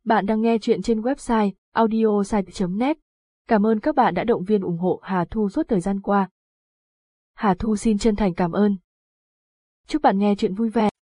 Bạn đang nghe chuyện trên website audiosite.net. Cảm ơn các bạn đã động viên ủng hộ Hà Thu suốt thời gian qua. Hà Thu xin chân thành cảm ơn. Chúc bạn nghe chuyện vui vẻ.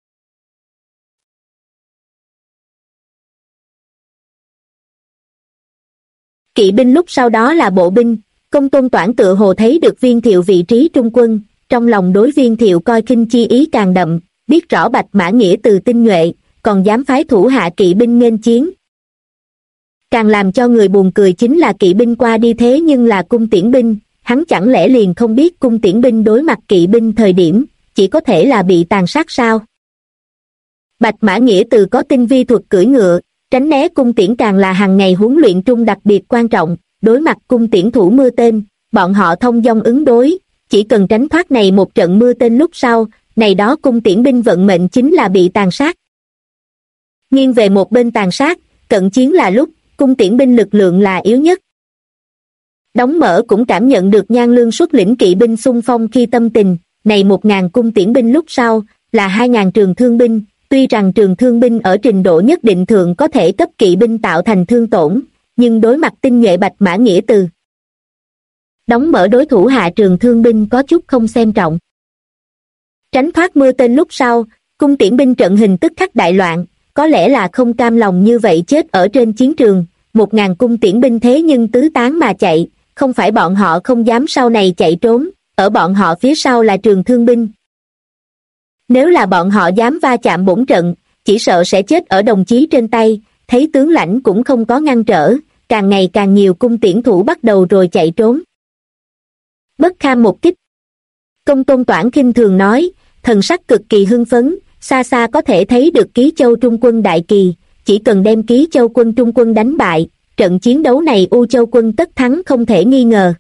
Kỵ binh lúc sau đó là bộ binh. Công Tôn Toản tự hồ thấy được Viên Thiệu vị trí trung quân, trong lòng đối Viên Thiệu coi khinh chi ý càng đậm, biết rõ Bạch Mã Nghĩa từ tinh nhuệ, còn dám phái thủ hạ kỵ binh nghênh chiến. Càng làm cho người buồn cười chính là kỵ binh qua đi thế nhưng là cung tiễn binh, hắn chẳng lẽ liền không biết cung tiễn binh đối mặt kỵ binh thời điểm, chỉ có thể là bị tàn sát sao? Bạch Mã Nghĩa từ có tinh vi thuật cưỡi ngựa, tránh né cung tiễn càng là hàng ngày huấn luyện trung đặc biệt quan trọng, đối mặt cung tiễn thủ mưa tên, bọn họ thông dong ứng đối, chỉ cần tránh thoát này một trận mưa tên lúc sau, này đó cung tiễn binh vận mệnh chính là bị tàn sát. Nghiêng về một bên tàn sát, cận chiến là lúc, cung tiễn binh lực lượng là yếu nhất. Đóng Mở cũng cảm nhận được Nhan Lương xuất lĩnh kỵ binh xung phong khi tâm tình, này 1.000 cung tiễn binh lúc sau, là 2.000 trường thương binh, tuy rằng trường thương binh ở trình độ nhất định thượng có thể cấp kỵ binh tạo thành thương tổn, nhưng đối mặt tinh nhuệ Bạch Mã Nghĩa từ. Đóng Mở đối thủ hạ trường thương binh có chút không xem trọng. Tránh thoát mưa tên lúc sau, cung tiễn binh trận hình tức khắc đại loạn, có lẽ là không cam lòng như vậy chết ở trên chiến trường, 1.000 cung tiễn binh thế nhưng tứ tán mà chạy, không phải bọn họ không dám sau này chạy trốn, ở bọn họ phía sau là trường thương binh. Nếu là bọn họ dám va chạm bổn trận, chỉ sợ sẽ chết ở đồng chí trên tay, thấy tướng lãnh cũng không có ngăn trở, càng ngày càng nhiều cung tiễn thủ bắt đầu rồi chạy trốn. Bất kham một kích. Công Tôn Toản khinh thường nói, thần sắc cực kỳ hưng phấn, xa xa có thể thấy được Ký Châu Trung quân đại kỳ, chỉ cần đem Ký Châu quân Trung quân đánh bại, trận chiến đấu này U Châu quân tất thắng không thể nghi ngờ.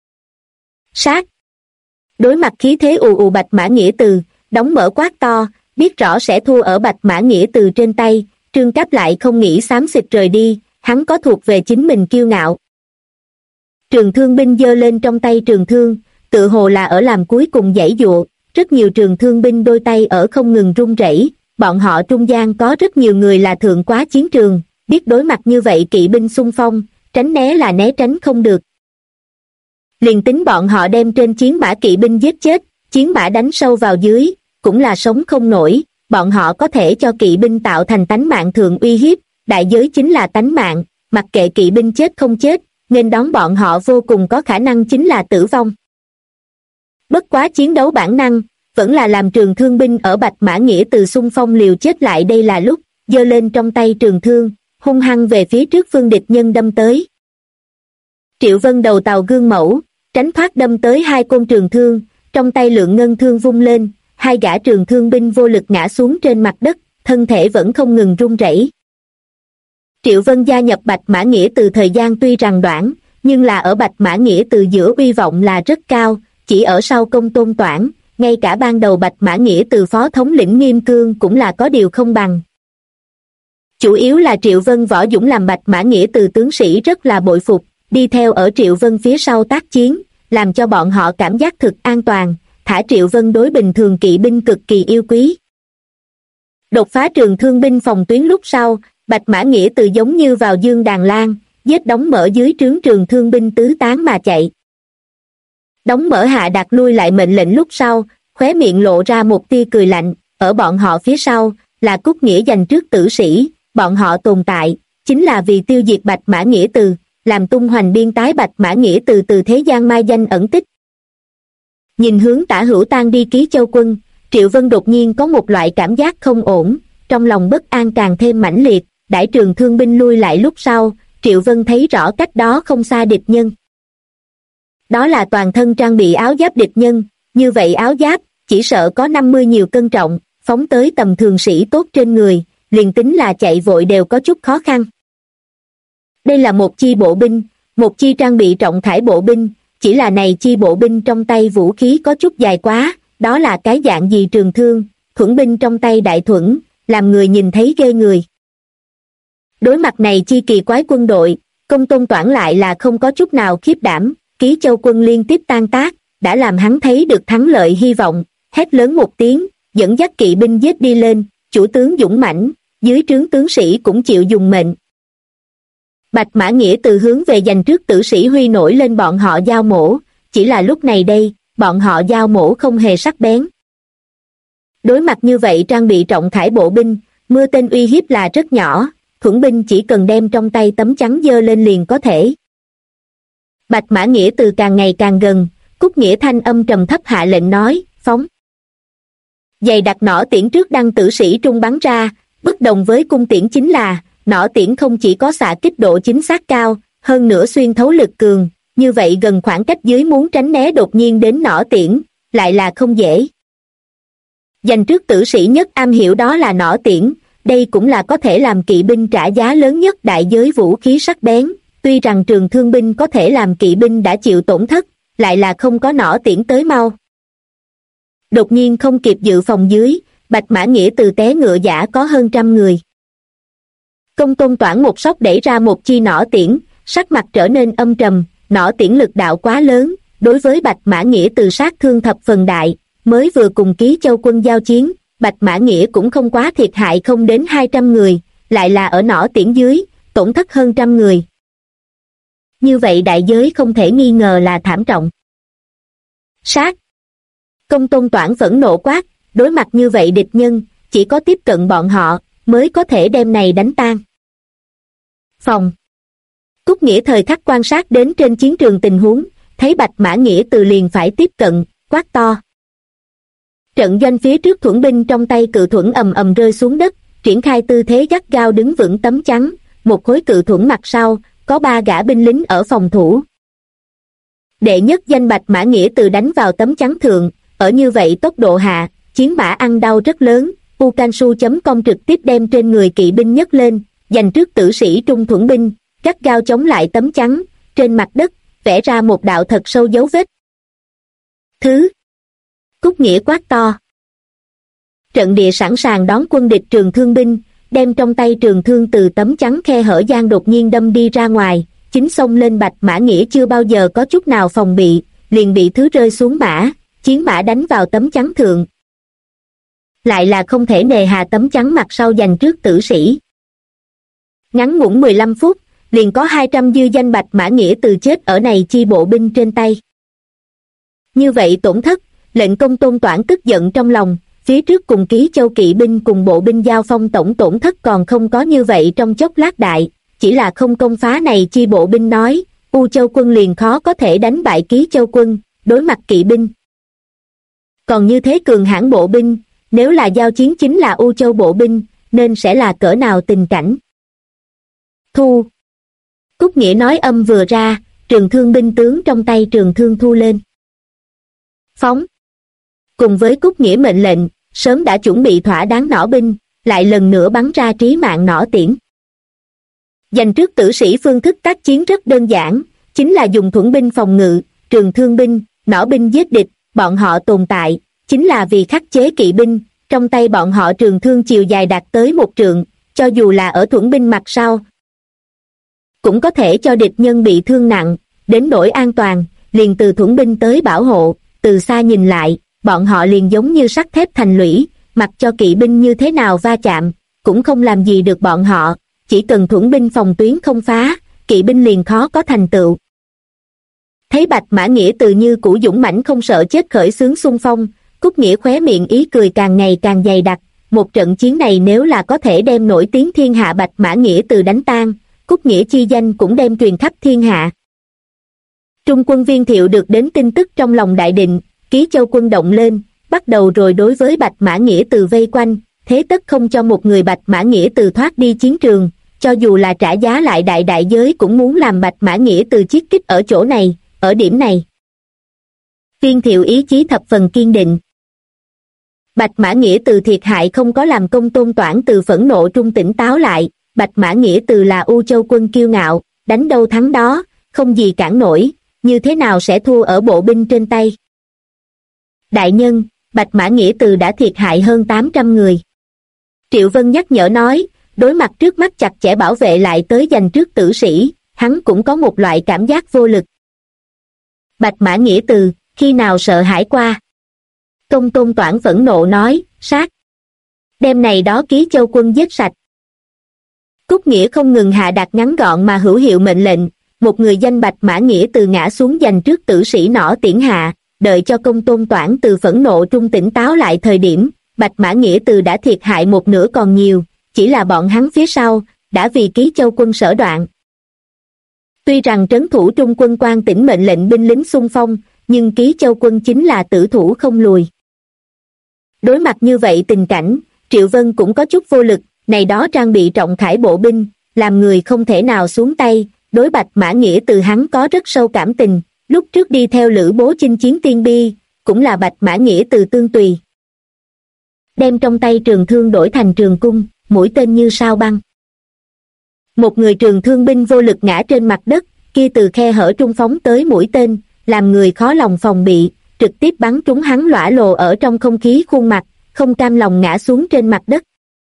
Sát. Đối mặt khí thế ù ù Bạch Mã Nghĩa từ, Đóng Mở quát to, biết rõ sẽ thua ở Bạch Mã Nghĩa từ trên tay, Trương Cáp lại không nghĩ xám xịt rời đi, hắn có thuộc về chính mình kiêu ngạo. Trường thương binh giơ lên trong tay trường thương, tự hồ là ở làm cuối cùng giãy giụa, rất nhiều trường thương binh đôi tay ở không ngừng run rẩy, bọn họ trung gian có rất nhiều người là thượng quá chiến trường, biết đối mặt như vậy kỵ binh xung phong, tránh né là né tránh không được. Liền tính bọn họ đem trên chiến mã kỵ binh giết chết, chiến mã đánh sâu vào dưới, cũng là sống không nổi, bọn họ có thể cho kỵ binh tạo thành tánh mạng thượng uy hiếp, đại giới chính là tánh mạng, mặc kệ kỵ binh chết không chết, nên đón bọn họ vô cùng có khả năng chính là tử vong. Bất quá chiến đấu bản năng, vẫn là làm trường thương binh ở Bạch Mã Nghĩa từ xung phong liều chết lại đây là lúc, giơ lên trong tay trường thương, hung hăng về phía trước phương địch nhân đâm tới. Triệu Vân đầu tàu gương mẫu, tránh thoát đâm tới hai côn trường thương, trong tay lượng ngân thương vung lên, hai gã trường thương binh vô lực ngã xuống trên mặt đất, thân thể vẫn không ngừng run rẩy. Triệu Vân gia nhập Bạch Mã Nghĩa từ thời gian tuy rằng đoạn, nhưng là ở Bạch Mã Nghĩa từ giữa uy vọng là rất cao, chỉ ở sau Công Tôn Toản, ngay cả ban đầu Bạch Mã Nghĩa từ phó thống lĩnh Nghiêm Cương cũng là có điều không bằng. Chủ yếu là Triệu Vân võ dũng làm Bạch Mã Nghĩa từ tướng sĩ rất là bội phục, đi theo ở Triệu Vân phía sau tác chiến, làm cho bọn họ cảm giác thực an toàn, thả Triệu Vân đối bình thường kỵ binh cực kỳ yêu quý. Đột phá trường thương binh phòng tuyến lúc sau, Bạch Mã Nghĩa từ giống như vào dương đàn lan, giết Đóng Mở dưới trướng trường thương binh tứ tán mà chạy. Đóng Mở hạ đạt lui lại mệnh lệnh lúc sau, khóe miệng lộ ra một tia cười lạnh, ở bọn họ phía sau, là Cúc Nghĩa dành trước tử sĩ, bọn họ tồn tại, chính là vì tiêu diệt Bạch Mã Nghĩa từ, làm tung hoành biên tái Bạch Mã Nghĩa từ thế gian mai danh ẩn tích. Nhìn hướng tả hữu tan đi Ký Châu quân, Triệu Vân đột nhiên có một loại cảm giác không ổn, trong lòng bất an càng thêm mãnh liệt, đãi trường thương binh lui lại lúc sau, Triệu Vân thấy rõ cách đó không xa địch nhân. Đó là toàn thân trang bị áo giáp địch nhân, như vậy áo giáp, chỉ sợ có 50 nhiều cân trọng, phóng tới tầm thường sĩ tốt trên người, liền tính là chạy vội đều có chút khó khăn. Đây là một chi bộ binh, một chi trang bị trọng thải bộ binh, chỉ là này chi bộ binh trong tay vũ khí có chút dài quá, đó là cái dạng gì trường thương, thuẫn binh trong tay đại thuẫn, làm người nhìn thấy ghê người. Đối mặt này chi kỳ quái quân đội, Công Tôn Toản lại là không có chút nào khiếp đảm, Ký Châu quân liên tiếp tan tác, đã làm hắn thấy được thắng lợi hy vọng, hét lớn một tiếng, dẫn dắt kỵ binh giết đi lên, chủ tướng dũng mãnh, dưới trướng tướng sĩ cũng chịu dùng mệnh. Bạch Mã Nghĩa Từ hướng về dành trước tử sĩ huy nổi lên bọn họ Giao Mổ, chỉ là lúc này đây, bọn họ Giao Mổ không hề sắc bén. Đối mặt như vậy trang bị trọng khải bộ binh, mưa tên uy hiếp là rất nhỏ, thuẫn binh chỉ cần đem trong tay tấm chắn giơ lên liền có thể. Bạch Mã Nghĩa Từ càng ngày càng gần, Cúc Nghĩa thanh âm trầm thấp hạ lệnh nói, phóng. Dày đặt nỏ tiễn trước đăng tử sĩ trung bắn ra, bất đồng với cung tiễn chính là, nỏ tiễn không chỉ có xạ kích độ chính xác cao, hơn nữa xuyên thấu lực cường, như vậy gần khoảng cách dưới muốn tránh né đột nhiên đến nỏ tiễn, lại là không dễ. Dành trước tử sĩ nhất am hiểu đó là nỏ tiễn, đây cũng là có thể làm kỵ binh trả giá lớn nhất đại giới vũ khí sắc bén, tuy rằng trường thương binh có thể làm kỵ binh đã chịu tổn thất, lại là không có nỏ tiễn tới mau. Đột nhiên không kịp dự phòng dưới, Bạch Mã Nghĩa Từ té ngựa giả có hơn 100 người. Công Tôn Toản một sóc đẩy ra một chi nỏ tiễn, sắc mặt trở nên âm trầm, nỏ tiễn lực đạo quá lớn, đối với Bạch Mã Nghĩa Từ sát thương thập phần đại, mới vừa cùng Ký Châu quân giao chiến, Bạch Mã Nghĩa cũng không quá thiệt hại không đến 200 người, lại là ở nỏ tiễn dưới, tổn thất hơn 100 người. Như vậy đại giới không thể nghi ngờ là thảm trọng. Sát! Công Tôn Toản phẫn nộ quát, đối mặt như vậy địch nhân, chỉ có tiếp cận bọn họ, mới có thể đem này đánh tan. Phòng. Cúc Nghĩa thời khắc quan sát đến trên chiến trường tình huống, thấy Bạch Mã Nghĩa Từ liền phải tiếp cận, quát to. Trận doanh phía trước thuẫn binh trong tay cự thuẫn ầm ầm rơi xuống đất, triển khai tư thế gắt gao đứng vững tấm chắn, một khối cự thuẫn mặt sau, có 3 gã binh lính ở phòng thủ. Đệ nhất danh Bạch Mã Nghĩa Từ đánh vào tấm chắn thượng, ở như vậy tốc độ hạ, chiến mã ăn đau rất lớn, ucansu.com trực tiếp đem trên người kỵ binh nhấc lên, dành trước tử sĩ trung thuẫn binh, gắt gao chống lại tấm chắn, trên mặt đất, vẽ ra một đạo thật sâu dấu vết. Thứ Cúc Nghĩa quát to. Trận địa sẵn sàng đón quân địch trường thương binh, đem trong tay trường thương từ tấm chắn khe hở gian đột nhiên đâm đi ra ngoài, chính xông lên Bạch Mã Nghĩa chưa bao giờ có chút nào phòng bị, liền bị thứ rơi xuống mã, chiến mã đánh vào tấm chắn thượng. Lại là không thể nề hà tấm chắn mặt sau dành trước tử sĩ. Ngắn ngủn 15 phút, liền có 200 dư danh Bạch Mã Nghĩa Từ chết ở này chi bộ binh trên tay. Như vậy tổn thất, lệnh Công Tôn Toản tức giận trong lòng, phía trước cùng Ký Châu kỵ binh cùng bộ binh giao phong tổng tổn thất còn không có như vậy trong chốc lát đại, chỉ là không công phá này chi bộ binh nói, U Châu quân liền khó có thể đánh bại Ký Châu quân, đối mặt kỵ binh. Còn như thế cường hãn bộ binh, nếu là giao chiến chính là U Châu bộ binh, nên sẽ là cỡ nào tình cảnh. Thu. Cúc Nghĩa nói âm vừa ra, trường thương binh tướng trong tay trường thương thu lên. Phóng. Cùng với Cúc Nghĩa mệnh lệnh, sớm đã chuẩn bị thỏa đáng nỏ binh, lại lần nữa bắn ra trí mạng nỏ tiễn. Dành trước tử sĩ phương thức tác chiến rất đơn giản, chính là dùng thuẫn binh phòng ngự, trường thương binh, nỏ binh giết địch, bọn họ tồn tại, chính là vì khắc chế kỵ binh, trong tay bọn họ trường thương chiều dài đạt tới 1 trượng, cho dù là ở thuẫn binh mặt sau, cũng có thể cho địch nhân bị thương nặng, đến nỗi an toàn, liền từ thuẫn binh tới bảo hộ, từ xa nhìn lại, bọn họ liền giống như sắt thép thành lũy, mặc cho kỵ binh như thế nào va chạm, cũng không làm gì được bọn họ, chỉ cần thuẫn binh phòng tuyến không phá, kỵ binh liền khó có thành tựu. Thấy Bạch Mã Nghĩa Từ như cũ dũng mãnh không sợ chết khởi xướng xung phong, Cúc Nghĩa khóe miệng ý cười càng ngày càng dày đặc, một trận chiến này nếu là có thể đem nổi tiếng thiên hạ Bạch Mã Nghĩa Từ đánh tan, Cúc Nghĩa chi danh cũng đem truyền khắp thiên hạ. Trung quân Viên Thiệu được đến tin tức trong lòng đại định, Ký Châu quân động lên, bắt đầu rồi đối với Bạch Mã Nghĩa Từ vây quanh, thế tất không cho một người Bạch Mã Nghĩa Từ thoát đi chiến trường, cho dù là trả giá lại đại đại giới cũng muốn làm Bạch Mã Nghĩa Từ chiết kích ở chỗ này, ở điểm này. Viên Thiệu ý chí thập phần kiên định. Bạch Mã Nghĩa Từ thiệt hại không có làm Công Tôn Toản từ phẫn nộ trung tỉnh táo lại, Bạch Mã Nghĩa Từ là U Châu quân kiêu ngạo, đánh đâu thắng đó, không gì cản nổi, như thế nào sẽ thua ở bộ binh trên tay. Đại nhân, Bạch Mã Nghĩa Từ đã thiệt hại hơn 800 người. Triệu Vân nhắc nhở nói, đối mặt trước mắt chặt chẽ bảo vệ lại tới giành trước tử sĩ, hắn cũng có một loại cảm giác vô lực. Bạch Mã Nghĩa Từ, khi nào sợ hãi qua? Công Tôn Toản phẫn nộ nói, sát. Đêm này đó Ký Châu quân giết sạch, Cúc Nghĩa không ngừng hạ đạt ngắn gọn mà hữu hiệu mệnh lệnh, một người danh Bạch Mã Nghĩa Từ ngã xuống giành trước tử sĩ nỏ tiễn hạ, đợi cho Công Tôn Toản từ phẫn nộ trung tỉnh táo lại thời điểm, Bạch Mã Nghĩa Từ đã thiệt hại một nửa còn nhiều, chỉ là bọn hắn phía sau, đã vì Ký Châu quân sở đoạn. Tuy rằng trấn thủ trung quân Quan Tỉnh mệnh lệnh binh lính xung phong, nhưng Ký Châu quân chính là tử thủ không lùi. Đối mặt như vậy tình cảnh, Triệu Vân cũng có chút vô lực, này đó trang bị trọng khải bộ binh, làm người không thể nào xuống tay, đối Bạch Mã Nghĩa Từ hắn có rất sâu cảm tình, lúc trước đi theo Lữ Bố chinh chiến Tiên Bi, cũng là Bạch Mã Nghĩa Từ tương tùy. Đem trong tay trường thương đổi thành trường cung, mũi tên như sao băng. Một người trường thương binh vô lực ngã trên mặt đất, kia từ khe hở trung phóng tới mũi tên, làm người khó lòng phòng bị, trực tiếp bắn trúng hắn lõa lồ ở trong không khí khuôn mặt, không cam lòng ngã xuống trên mặt đất.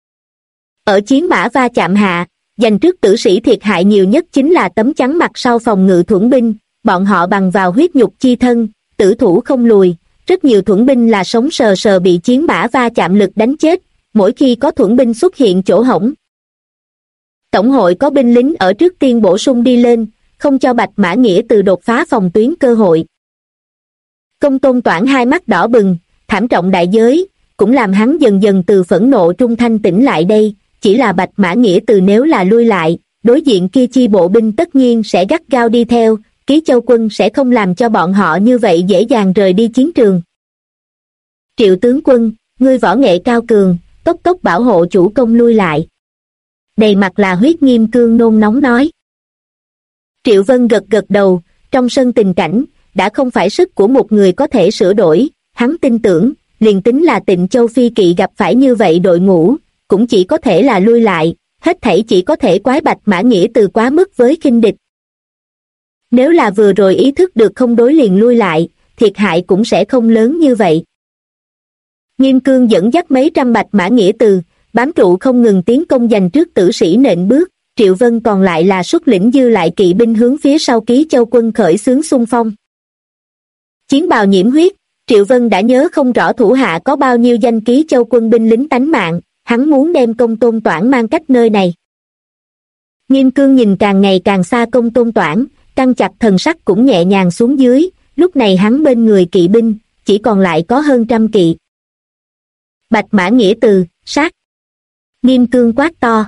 Ở chiến mã va chạm hạ, giành trước tử sĩ thiệt hại nhiều nhất chính là tấm chắn mặt sau phòng ngự thuẫn binh, bọn họ bằng vào huyết nhục chi thân, tử thủ không lùi, rất nhiều thuẫn binh là sống sờ sờ bị chiến mã va chạm lực đánh chết, mỗi khi có thuẫn binh xuất hiện chỗ hổng. Tổng hội có binh lính ở trước tiên bổ sung đi lên, không cho Bạch Mã Nghĩa Từ đột phá phòng tuyến cơ hội. Công Tôn Toản hai mắt đỏ bừng, thảm trọng đại giới, cũng làm hắn dần dần từ phẫn nộ trung thanh tỉnh lại đây, chỉ là Bạch Mã Nghĩa Từ nếu là lui lại, đối diện kia chi bộ binh tất nhiên sẽ gắt gao đi theo, Ký Châu quân sẽ không làm cho bọn họ như vậy dễ dàng rời đi chiến trường. Triệu tướng quân, ngươi võ nghệ cao cường, tốc tốc bảo hộ chủ công lui lại. Đầy mặt là huyết nghiêm cương nôn nóng nói. Triệu Vân gật gật đầu, trong sân tình cảnh, đã không phải sức của một người có thể sửa đổi, hắn tin tưởng, liền tính là Tịnh Châu Phi Kỵ gặp phải như vậy đội ngũ, cũng chỉ có thể là lui lại, hết thảy chỉ có thể quái Bạch Mã Nghĩa Từ quá mức với khinh địch. Nếu là vừa rồi ý thức được không đối liền lui lại, thiệt hại cũng sẽ không lớn như vậy. Nghiêm cương dẫn dắt mấy trăm Bạch Mã Nghĩa Từ, bám trụ không ngừng tiến công giành trước tử sĩ nện bước, Triệu Vân còn lại là xuất lĩnh dư lại kỵ binh hướng phía sau Ký Châu quân khởi xướng xung phong. Chiến bào nhiễm huyết, Triệu Vân đã nhớ không rõ thủ hạ có bao nhiêu danh Ký Châu quân binh lính tánh mạng, hắn muốn đem Công Tôn Toản mang cách nơi này. Nghiêm cương nhìn càng ngày càng xa Công Tôn Toản, căng chặt thần sắc cũng nhẹ nhàng xuống dưới, lúc này hắn bên người kỵ binh, chỉ còn lại có hơn 100 kỵ. Bạch Mã Nghĩa Từ, sát! Nghiêm cương quát to.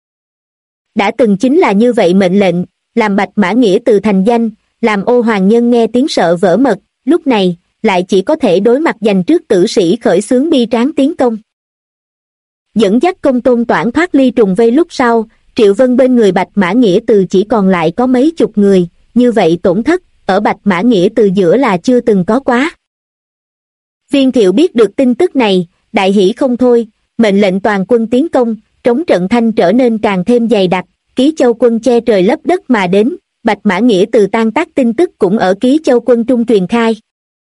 Đã từng chính là như vậy mệnh lệnh, làm Bạch Mã Nghĩa Từ thành danh, làm Ô Hoàng Nhân nghe tiếng sợ vỡ mật, lúc này, lại chỉ có thể đối mặt giành trước tử sĩ khởi xướng bi tráng tiến công. Dẫn dắt Công Tôn Toản thoát ly trùng vây lúc sau, Triệu Vân bên người Bạch Mã Nghĩa Từ chỉ còn lại có mấy chục người, như vậy tổn thất, ở Bạch Mã Nghĩa Từ giữa là chưa từng có quá. Viên Thiệu biết được tin tức này, đại hỉ không thôi, mệnh lệnh toàn quân tiến công, trống trận thanh trở nên càng thêm dày đặc, Ký Châu quân che trời lấp đất mà đến, Bạch Mã Nghĩa Từ tan tác tin tức cũng ở Ký Châu quân trung truyền khai.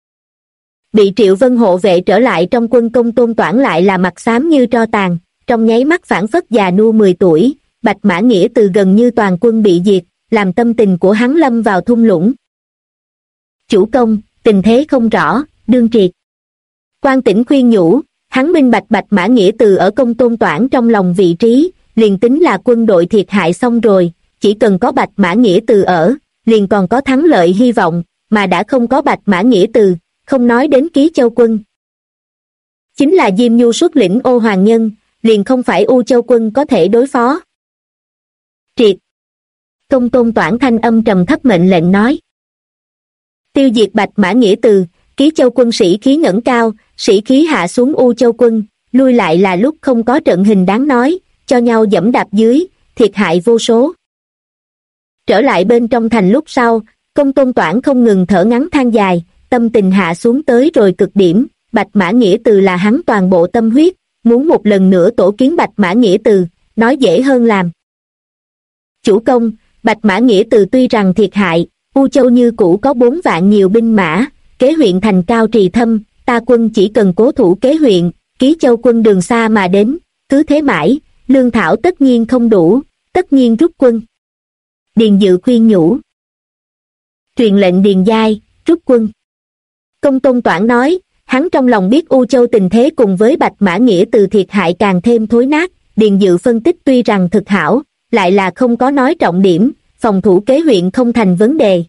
Bị Triệu Vân hộ vệ trở lại trong quân Công Tôn Toản lại là mặt xám như tro tàn, trong nháy mắt phảng phất già nua 10 tuổi, Bạch Mã Nghĩa Từ gần như toàn quân bị diệt, làm tâm tình của hắn lâm vào thung lũng. Chủ công, tình thế không rõ, đương triệt. Quan Tĩnh khuyên nhủ, hắn minh bạch Bạch Mã Nghĩa Từ ở Công Tôn Toản trong lòng vị trí, liền tính là quân đội thiệt hại xong rồi, chỉ cần có Bạch Mã Nghĩa Từ ở, liền còn có thắng lợi hy vọng, mà đã không có Bạch Mã Nghĩa Từ, không nói đến Ký Châu quân. Chính là Diêm Nhu xuất lĩnh Ô Hoàng Nhân, liền không phải U Châu quân có thể đối phó. Triệt! Công Tôn Toản thanh âm trầm thấp mệnh lệnh nói. Tiêu diệt Bạch Mã Nghĩa Từ, Ký Châu quân sĩ khí ngẩng cao, sĩ khí hạ xuống U Châu quân, lui lại là lúc không có trận hình đáng nói, cho nhau dẫm đạp dưới, thiệt hại vô số. Trở lại bên trong thành lúc sau, Công Tôn Toản không ngừng thở ngắn than dài, tâm tình hạ xuống tới rồi cực điểm, Bạch Mã Nghĩa Từ là hắn toàn bộ tâm huyết, muốn một lần nữa tổ kiến Bạch Mã Nghĩa Từ, nói dễ hơn làm. Chủ công, Bạch Mã Nghĩa Từ tuy rằng thiệt hại, U Châu như cũ có 4 vạn nhiều binh mã, kế huyện thành cao trì thâm, ta quân chỉ cần cố thủ kế huyện, Ký Châu quân đường xa mà đến, cứ thế mãi, lương thảo tất nhiên không đủ, tất nhiên rút quân. Điền Dự khuyên nhủ. Truyền lệnh Điền Giai, rút quân. Công Tôn Toản nói, hắn trong lòng biết U Châu tình thế cùng với Bạch Mã Nghĩa Từ thiệt hại càng thêm thối nát, Điền Dự phân tích tuy rằng thực hảo, lại là không có nói trọng điểm, phòng thủ kế huyện không thành vấn đề.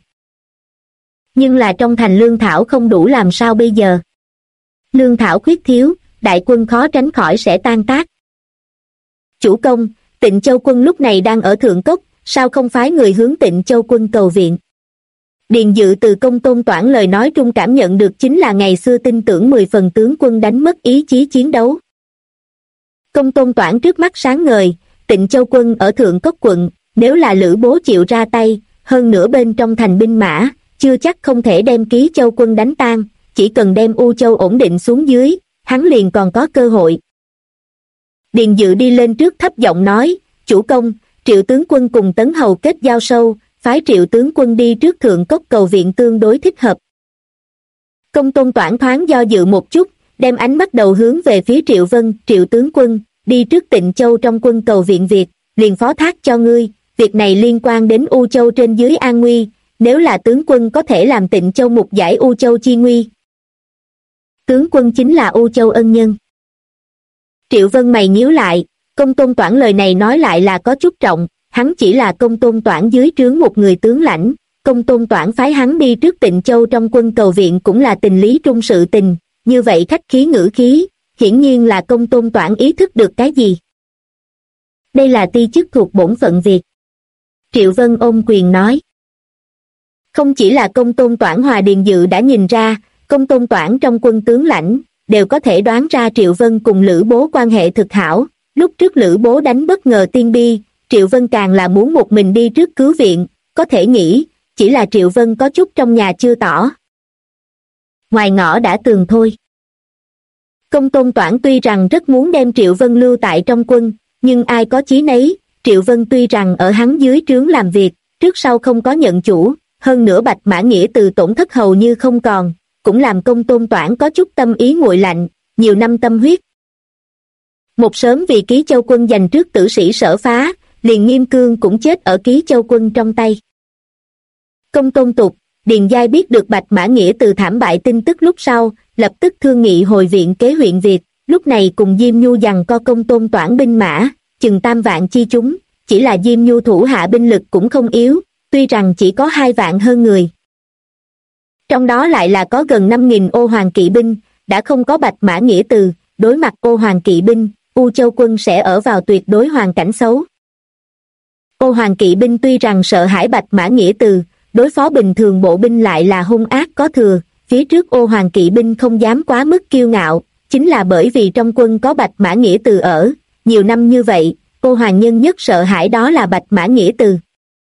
Nhưng là trong thành lương thảo không đủ làm sao bây giờ? Lương thảo khuyết thiếu, đại quân khó tránh khỏi sẽ tan tác. Chủ công, Tịnh Châu quân lúc này đang ở Thượng Cốc, sao không phái người hướng Tịnh Châu quân cầu viện? Điền Dự từ Công Tôn Toản lời nói trung cảm nhận được chính là ngày xưa tin tưởng 10 phần tướng quân đánh mất ý chí chiến đấu. Công Tôn Toản trước mắt sáng ngời, Tịnh Châu quân ở Thượng Cốc quận, nếu là Lữ Bố chịu ra tay, hơn nữa bên trong thành binh mã, chưa chắc không thể đem Ký Châu quân đánh tan, chỉ cần đem U Châu ổn định xuống dưới, hắn liền còn có cơ hội. Điền Dự đi lên trước thấp giọng nói, chủ công, Triệu tướng quân cùng Tấn Hầu kết giao sâu, phái Triệu tướng quân đi trước Thượng Cốc cầu viện tương đối thích hợp. Công Tôn Toản thoáng do dự một chút, đem ánh mắt đầu hướng về phía Triệu Vân, Triệu tướng quân, đi trước Tịnh Châu trong quân cầu viện việc, liền phó thác cho ngươi, việc này liên quan đến U Châu trên dưới an nguy, nếu là tướng quân có thể làm Tịnh Châu mục giải U Châu chi nguy. Tướng quân chính là U Châu ân nhân. Triệu Vân mày nhíu lại, Công Tôn Toản lời này nói lại là có chút trọng, hắn chỉ là Công Tôn Toản dưới trướng một người tướng lãnh, Công Tôn Toản phái hắn đi trước Tịnh Châu trong quân cầu viện cũng là tình lý trung sự tình, như vậy khách khí ngữ khí, hiển nhiên là Công Tôn Toản ý thức được cái gì. Đây là ti chức thuộc bổn phận việc. Triệu Vân ôm quyền nói. Không chỉ là Công Tôn Toản hòa Điền Dự đã nhìn ra, Công Tôn Toản trong quân tướng lãnh, đều có thể đoán ra Triệu Vân cùng Lữ Bố quan hệ thực hảo, lúc trước Lữ Bố đánh bất ngờ Tiên Bi, Triệu Vân càng là muốn một mình đi trước cứu viện, có thể nghĩ, chỉ là Triệu Vân có chút trong nhà chưa tỏ. Ngoài ngõ đã tường thôi. Công Tôn Toản tuy rằng rất muốn đem Triệu Vân lưu tại trong quân, nhưng ai có chí nấy, Triệu Vân tuy rằng ở hắn dưới trướng làm việc, trước sau không có nhận chủ, hơn nữa Bạch Mã Nghĩa từ tổn thất hầu như không còn, cũng làm Công Tôn Toản có chút tâm ý nguội lạnh, nhiều năm tâm huyết. Một sớm vì Ký Châu quân giành trước tử sĩ Sở Phá, liền Nghiêm Cương cũng chết ở Ký Châu quân trong tay. Công Tôn Tục, Điền Giai biết được Bạch Mã Nghĩa từ thảm bại tin tức lúc sau, lập tức thương nghị hồi viện kế huyện Việt, lúc này cùng Diêm Nhu giằng co Công Tôn Toản binh mã, chừng 3 vạn chi chúng, chỉ là Diêm Nhu thủ hạ binh lực cũng không yếu, tuy rằng chỉ có 2 vạn hơn người. Trong đó lại là có gần 5.000 ô hoàng kỵ binh, đã không có Bạch Mã Nghĩa từ, đối mặt ô hoàng kỵ binh, U Châu quân sẽ ở vào tuyệt đối hoàn cảnh xấu. Ô hoàng kỵ binh tuy rằng sợ hãi Bạch Mã Nghĩa từ, đối phó bình thường bộ binh lại là hung ác có thừa, phía trước ô hoàng kỵ binh không dám quá mức kiêu ngạo, chính là bởi vì trong quân có Bạch Mã Nghĩa từ ở, nhiều năm như vậy, ô hoàng nhân nhất sợ hãi đó là Bạch Mã Nghĩa từ.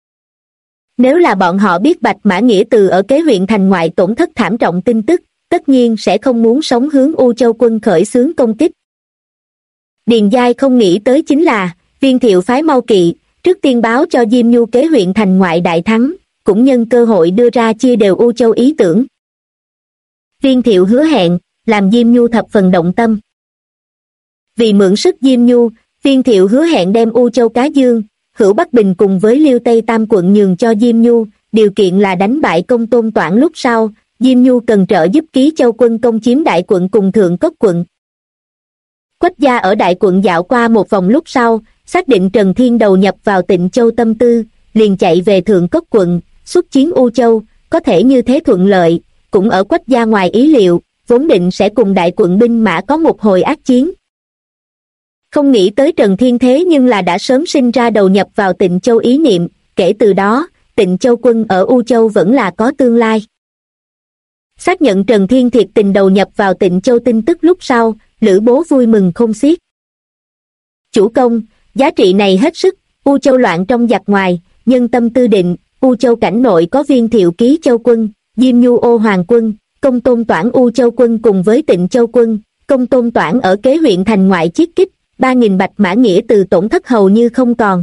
Nếu là bọn họ biết Bạch Mã Nghĩa từ ở kế huyện thành ngoại tổn thất thảm trọng tin tức, tất nhiên sẽ không muốn sống hướng U Châu quân khởi xướng công kích. Điền Giai không nghĩ tới chính là, Viên Thiệu phái Mau Kỵ, trước tiên báo cho Diêm Nhu kế huyện thành ngoại đại thắng, cũng nhân cơ hội đưa ra chia đều U Châu ý tưởng. Viên Thiệu hứa hẹn, làm Diêm Nhu thập phần động tâm. Vì mượn sức Diêm Nhu, Viên Thiệu hứa hẹn đem U Châu Cá Dương, Hữu Bắc Bình cùng với Liêu Tây Tam quận nhường cho Diêm Nhu, điều kiện là đánh bại Công Tôn Toản lúc sau, Diêm Nhu cần trợ giúp Ký Châu quân công chiếm đại quận cùng Thượng Cốc quận. Quách gia ở đại quận dạo qua một vòng lúc sau, xác định Trần Thiên đầu nhập vào Tịnh Châu tâm tư, liền chạy về Thượng Cốc quận, xuất chiến U Châu, có thể như thế thuận lợi, cũng ở Quách gia ngoài ý liệu, vốn định sẽ cùng đại quận binh mã có một hồi ác chiến. Không nghĩ tới Trần Thiên thế nhưng là đã sớm sinh ra đầu nhập vào Tịnh Châu ý niệm, kể từ đó, Tịnh Châu quân ở U Châu vẫn là có tương lai. Xác nhận Trần Thiên thiệt tình đầu nhập vào Tịnh Châu tin tức lúc sau, Lữ Bố vui mừng không xiết. Chủ công, giá trị này hết sức, U Châu loạn trong giặc ngoài, nhân tâm tư định, U Châu cảnh nội có Viên Thiệu Ký Châu quân, Diêm Nhu ô hoàng quân, Công Tôn Toản U Châu quân cùng với Tịnh Châu quân, Công Tôn Toản ở kế huyện thành ngoại chiết kích, 3.000 Bạch Mã Nghĩa từ tổn thất hầu như không còn.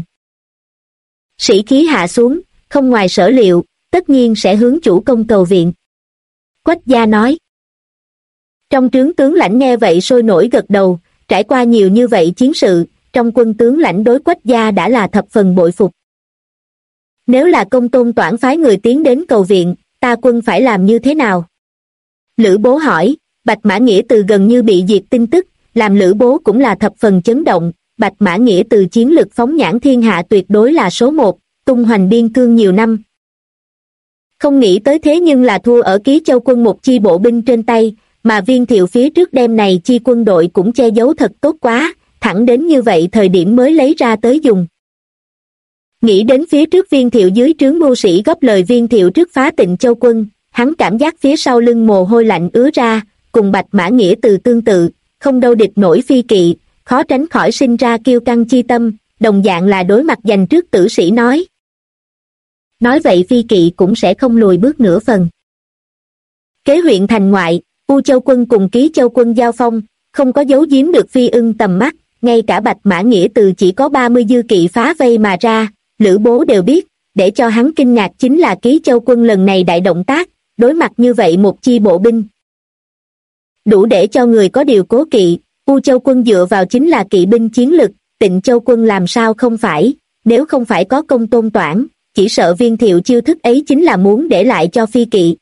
Sĩ khí hạ xuống, không ngoài sở liệu, tất nhiên sẽ hướng chủ công cầu viện. Quách gia nói. Trong trướng tướng lãnh nghe vậy sôi nổi gật đầu, trải qua nhiều như vậy chiến sự, trong quân tướng lãnh đối Quách gia đã là thập phần bội phục. Nếu là Công Tôn Toản phái người tiến đến cầu viện, ta quân phải làm như thế nào? Lữ Bố hỏi, Bạch Mã Nghĩa từ gần như bị diệt tin tức, làm Lữ Bố cũng là thập phần chấn động, Bạch Mã Nghĩa Từ chiến lực phóng nhãn thiên hạ tuyệt đối là số một, tung hoành biên cương nhiều năm. Không nghĩ tới thế nhưng là thua ở Ký Châu quân một chi bộ binh trên tay, mà Viên Thiệu phía trước đêm này chi quân đội cũng che giấu thật tốt quá, thẳng đến như vậy thời điểm mới lấy ra tới dùng. Nghĩ đến phía trước Viên Thiệu dưới trướng mưu sĩ góp lời Viên Thiệu trước phá Tịnh Châu quân, hắn cảm giác phía sau lưng mồ hôi lạnh ứa ra, cùng Bạch Mã Nghĩa Từ tương tự, không đâu địch nổi phi kỵ, khó tránh khỏi sinh ra kiêu căng chi tâm, đồng dạng là đối mặt giành trước tử sĩ nói. Nói vậy phi kỵ cũng sẽ không lùi bước nửa phần. Kế huyện thành ngoại, U Châu quân cùng Ký Châu quân giao phong, không có giấu giếm được Phi Ưng tầm mắt, ngay cả Bạch Mã Nghĩa Từ chỉ có 30 dư kỵ phá vây mà ra, Lữ Bố đều biết, để cho hắn kinh ngạc chính là Ký Châu quân lần này đại động tác, đối mặt như vậy một chi bộ binh. Đủ để cho người có điều cố kỵ, U Châu quân dựa vào chính là kỵ binh chiến lực, Tịnh Châu quân làm sao không phải, nếu không phải có Công Tôn Toản, chỉ sợ Viên Thiệu chiêu thức ấy chính là muốn để lại cho phi kỵ.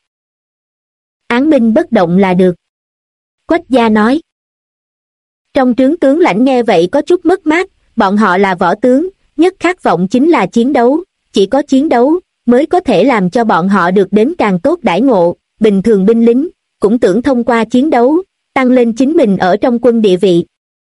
Án binh bất động là được. Quách Gia nói. Trong trướng tướng lãnh nghe vậy có chút mất mát, bọn họ là võ tướng, nhất khát vọng chính là chiến đấu, chỉ có chiến đấu mới có thể làm cho bọn họ được đến càng tốt đãi ngộ, bình thường binh lính cũng tưởng thông qua chiến đấu tăng lên chính mình ở trong quân địa vị.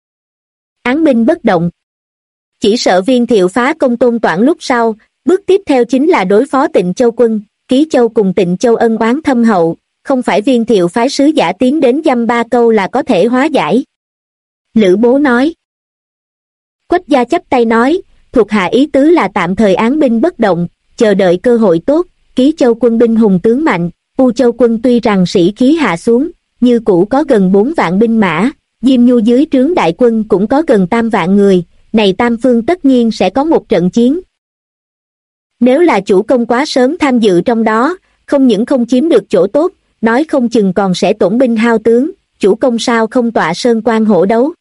Án binh bất động. Chỉ sợ Viên Thiệu phá Công Tôn Toản lúc sau, bước tiếp theo chính là đối phó Tịnh Châu quân, Ký Châu cùng Tịnh Châu ân oán thâm hậu, không phải Viên Thiệu phái sứ giả tiến đến dăm ba câu là có thể hóa giải. Lữ Bố nói. Quách Gia chắp tay nói, thuộc hạ ý tứ là tạm thời án binh bất động, chờ đợi cơ hội tốt, Ký Châu quân binh hùng tướng mạnh, U Châu quân tuy rằng sĩ khí hạ xuống, như cũ có gần 4 vạn binh mã, Diêm Nhu dưới trướng đại quân cũng có gần 3 vạn người, này tam phương tất nhiên sẽ có một trận chiến. Nếu là chủ công quá sớm tham dự trong đó, không những không chiếm được chỗ tốt, nói không chừng còn sẽ tổn binh hao tướng, chủ công sao không tọa sơn quan hổ đấu.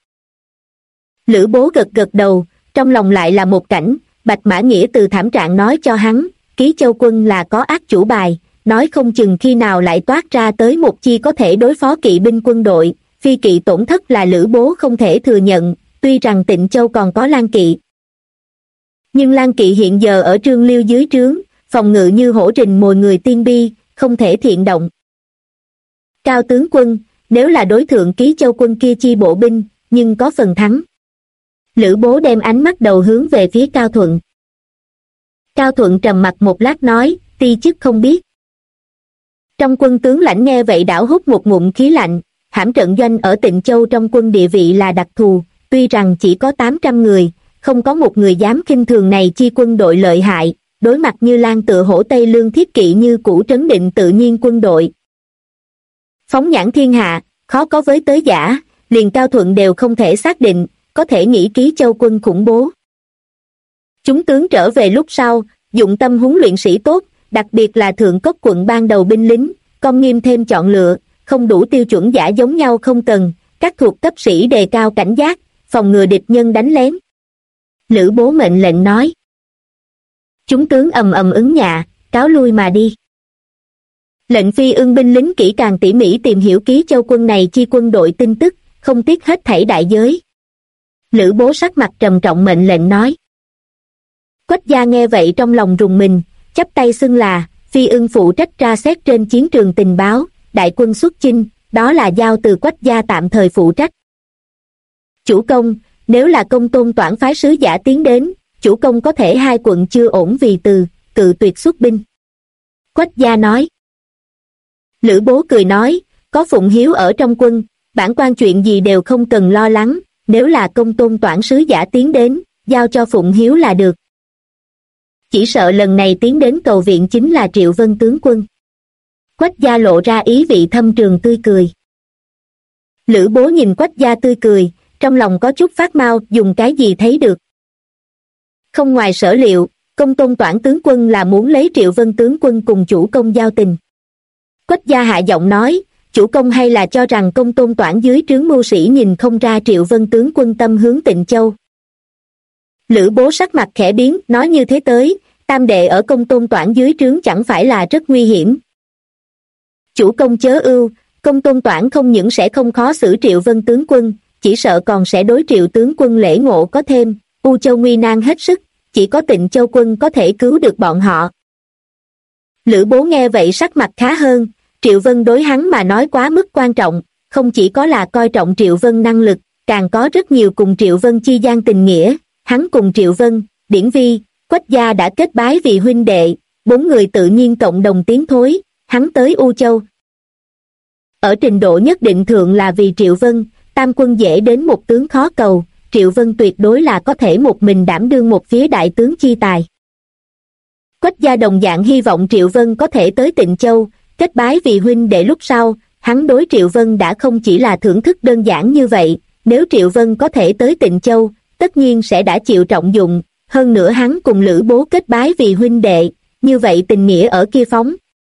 Lữ Bố gật gật đầu, trong lòng lại là một cảnh, Bạch Mã Nghĩa Từ thảm trạng nói cho hắn, Ký Châu quân là có ác chủ bài, nói không chừng khi nào lại toát ra tới một chi có thể đối phó kỵ binh quân đội, phi kỵ tổn thất là Lữ Bố không thể thừa nhận, tuy rằng Tịnh Châu còn có Lan kỵ. Nhưng Lan kỵ hiện giờ ở Trương Liêu dưới trướng, phòng ngự như hổ rình mồi người tiên bi, không thể thiện động. Cao tướng quân, nếu là đối thượng Ký Châu quân kia chi bộ binh, nhưng có phần thắng. Lữ Bố đem ánh mắt đầu hướng về phía Cao Thuận. Cao Thuận trầm mặt một lát nói, ti chức không biết. Trong quân tướng lãnh nghe vậy đảo hút một ngụm khí lạnh, hãm trận doanh ở Tịnh Châu trong quân địa vị là đặc thù, tuy rằng chỉ có 800 người, không có một người dám khinh thường này chi quân đội lợi hại, đối mặt như Lan tựa hổ Tây Lương thiết kỵ như cũ trấn định tự nhiên quân đội. Phóng nhãn thiên hạ, khó có với tới giả, liền Cao Thuận đều không thể xác định, có thể nghĩ Ký Châu quân khủng bố. Chúng tướng trở về lúc sau, dụng tâm huấn luyện sĩ tốt, đặc biệt là Thượng Cốc quận ban đầu binh lính, công nghiêm thêm chọn lựa, không đủ tiêu chuẩn giả giống nhau không cần, các thuộc cấp sĩ đề cao cảnh giác, phòng ngừa địch nhân đánh lén. Lữ Bố mệnh lệnh nói. Chúng tướng ầm ầm ứng dạ, cáo lui mà đi. Lệnh Phi Ưng binh lính kỹ càng tỉ mỉ tìm hiểu Ký Châu quân này chi quân đội tin tức, không tiếc hết thảy đại giới. Lữ Bố sắc mặt trầm trọng mệnh lệnh nói. Quách Gia nghe vậy trong lòng rùng mình, chắp tay xưng là Phi Ưng phụ trách tra xét trên chiến trường tình báo, đại quân xuất chinh, đó là giao từ Quách Gia tạm thời phụ trách. Chủ công, nếu là Công Tôn Toản phái sứ giả tiến đến, chủ công có thể hai quận chưa ổn vì cự tuyệt xuất binh. Quách Gia nói. Lữ Bố cười nói, có Phụng Hiếu ở trong quân, bản quan chuyện gì đều không cần lo lắng, nếu là Công Tôn Toản sứ giả tiến đến, giao cho Phụng Hiếu là được. Chỉ sợ lần này tiến đến cầu viện chính là Triệu Vân tướng quân. Quách Gia lộ ra ý vị thâm trường tươi cười. Lữ Bố nhìn Quách Gia tươi cười, trong lòng có chút phát mau, dùng cái gì thấy được. Không ngoài sở liệu, Công Tôn Toản tướng quân là muốn lấy Triệu Vân tướng quân cùng chủ công giao tình. Quách Gia hạ giọng nói, chủ công hay là cho rằng Công Tôn Toản dưới trướng mưu sĩ nhìn không ra Triệu Vân tướng quân tâm hướng Tịnh Châu. Lữ Bố sắc mặt khẽ biến, nói như thế tới, tam đệ ở Công Tôn Toản dưới trướng chẳng phải là rất nguy hiểm. Chủ công chớ ưu, Công Tôn Toản không những sẽ không khó xử Triệu Vân tướng quân, chỉ sợ còn sẽ đối Triệu tướng quân lễ ngộ có thêm. U Châu nguy nan hết sức, chỉ có Tịnh Châu quân có thể cứu được bọn họ. Lữ Bố nghe vậy sắc mặt khá hơn. Triệu Vân đối hắn mà nói quá mức quan trọng, không chỉ có là coi trọng Triệu Vân năng lực, càng có rất nhiều cùng Triệu Vân chi gian tình nghĩa. Hắn cùng Triệu Vân, Điển Vi, Quách gia đã kết bái vì huynh đệ, 4 người tự nhiên cộng đồng tiến thối. Hắn tới U Châu ở trình độ nhất định thượng là vì Triệu Vân. Tam quân dễ đến một tướng khó cầu, Triệu Vân tuyệt đối là có thể một mình đảm đương một phía đại tướng chi tài. Quách gia đồng dạng hy vọng Triệu Vân có thể tới Tịnh Châu, kết bái vì huynh đệ. Lúc sau, hắn đối Triệu Vân đã không chỉ là thưởng thức đơn giản như vậy, nếu Triệu Vân có thể tới Tịnh Châu, tất nhiên sẽ đã chịu trọng dụng, hơn nữa hắn cùng Lữ Bố kết bái vì huynh đệ, như vậy tình nghĩa ở kia phóng.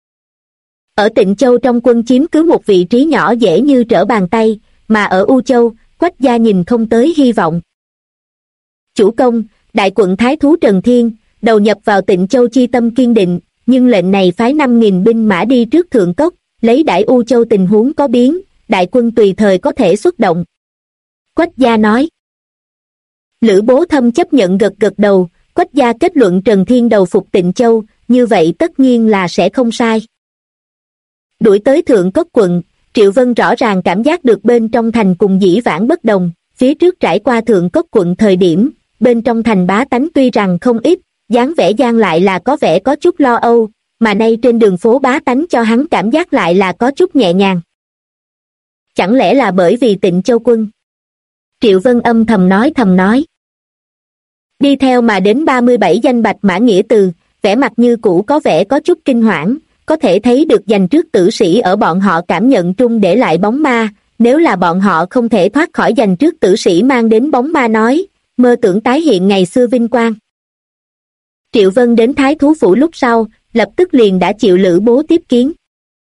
Ở Tịnh Châu trong quân chiếm cứ một vị trí nhỏ dễ như trở bàn tay, mà ở U Châu, Quách gia nhìn không tới hy vọng. Chủ công, đại quận Thái Thú Trần Thiên, đầu nhập vào Tịnh Châu chi tâm kiên định, nhưng lệnh này phái 5.000 binh mã đi trước Thượng Cốc, lấy đãi U Châu tình huống có biến, đại quân tùy thời có thể xuất động. Quách gia nói. Lữ Bố Thâm chấp nhận gật gật đầu. Quách gia kết luận Trần Thiên đầu phục Tịnh Châu, như vậy tất nhiên là sẽ không sai. Đuổi tới Thượng Cốc quận, Triệu Vân rõ ràng cảm giác được bên trong thành cùng dĩ vãng bất đồng. Phía trước trải qua Thượng Cốc quận thời điểm, bên trong thành bá tánh tuy rằng không ít, dáng vẻ gian lại là có vẻ có chút lo âu, mà nay trên đường phố bá tánh cho hắn cảm giác lại là có chút nhẹ nhàng. Chẳng lẽ là bởi vì Tịnh Châu quân? Triệu Vân âm thầm nói. Đi theo mà đến 37 danh bạch mã nghĩa từ, vẻ mặt như cũ có vẻ có chút kinh hoảng, có thể thấy được dành trước tử sĩ ở bọn họ cảm nhận trung để lại bóng ma. Nếu là bọn họ không thể thoát khỏi dành trước tử sĩ mang đến bóng ma nói, mơ tưởng tái hiện ngày xưa vinh quang. Triệu Vân đến Thái Thú Phủ lúc sau, lập tức liền đã chịu Lữ Bố tiếp kiến.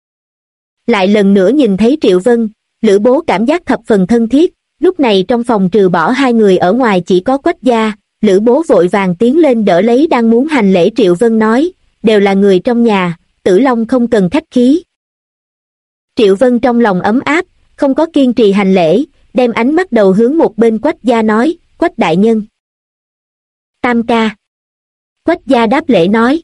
Lại lần nữa nhìn thấy Triệu Vân, Lữ Bố cảm giác thập phần thân thiết. Lúc này trong phòng trừ bỏ 2 người ở ngoài chỉ có Quách gia. Lữ Bố vội vàng tiến lên đỡ lấy đang muốn hành lễ Triệu Vân nói, đều là người trong nhà, Tử Long không cần khách khí. Triệu Vân trong lòng ấm áp, không có kiên trì hành lễ, đem ánh mắt đầu hướng một bên Quách gia nói, Quách đại nhân. Tam ca. Quách gia đáp lễ nói.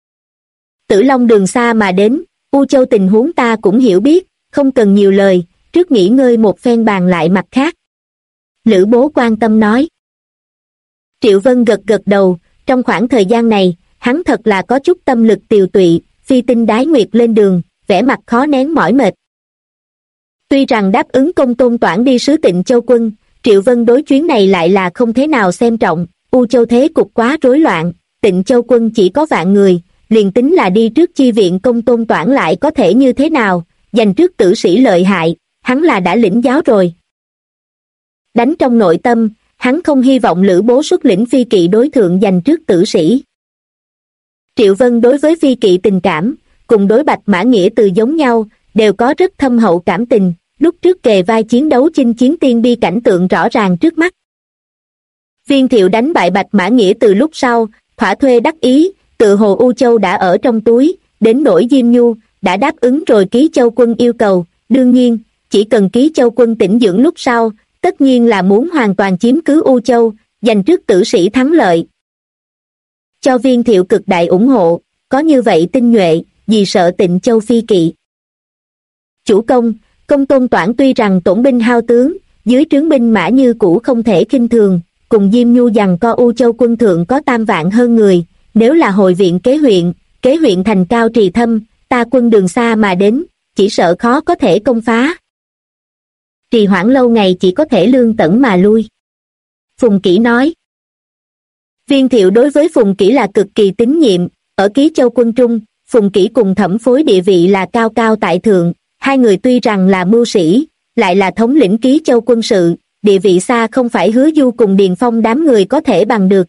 Tử Long đường xa mà đến, U Châu tình huống ta cũng hiểu biết, không cần nhiều lời, trước nghỉ ngơi một phen bàn lại mặt khác. Lữ Bố quan tâm nói. Triệu Vân gật gật đầu, trong khoảng thời gian này, hắn thật là có chút tâm lực tiều tụy, phi tinh đái nguyệt lên đường, vẻ mặt khó nén mỏi mệt. Tuy rằng đáp ứng Công Tôn Toản đi sứ Tịnh Châu quân, Triệu Vân đối chuyến này lại là không thế nào xem trọng. U Châu thế cục quá rối loạn, Tịnh Châu quân chỉ có vạn người, liền tính là đi trước chi viện Công Tôn Toản lại có thể như thế nào, dành trước tử sĩ lợi hại, hắn là đã lĩnh giáo rồi. Đánh trong nội tâm, hắn không hy vọng Lữ Bố xuất lĩnh phi kỵ đối thượng dành trước tử sĩ. Triệu Vân đối với phi kỵ tình cảm, cùng đối bạch mã nghĩa từ giống nhau, đều có rất thâm hậu cảm tình, lúc trước kề vai chiến đấu chinh chiến tiên bi cảnh tượng rõ ràng trước mắt. Viên Thiệu đánh bại bạch mã nghĩa từ lúc sau, thỏa thuê đắc ý, tự hồ U Châu đã ở trong túi, đến nỗi Diêm Nhu, đã đáp ứng rồi Ký Châu quân yêu cầu, đương nhiên, chỉ cần Ký Châu quân tĩnh dưỡng lúc sau, tất nhiên là muốn hoàn toàn chiếm cứ U Châu, giành trước tử sĩ thắng lợi. Cho Viên Thiệu cực đại ủng hộ, có như vậy tinh nhuệ, vì sợ Tịnh Châu phi kỵ. Chủ công, Công Tôn Toản tuy rằng tổn binh hao tướng, dưới trướng binh mã như cũ không thể khinh thường, cùng Diêm Nhu giằng co U Châu quân thượng có 3 vạn hơn người, nếu là hồi viện kế huyện thành cao trì thâm, ta quân đường xa mà đến, chỉ sợ khó có thể công phá. Trì hoãn lâu ngày chỉ có thể lương tẩn mà lui. Phùng Kỷ nói. Viên Thiệu đối với Phùng Kỷ là cực kỳ tín nhiệm, ở Ký Châu quân trung, Phùng Kỷ cùng Thẩm Phối địa vị là cao cao tại thượng, 2 người tuy rằng là mưu sĩ, lại là thống lĩnh Ký Châu quân sự, địa vị xa không phải Hứa Du cùng Điền Phong đám người có thể bằng được.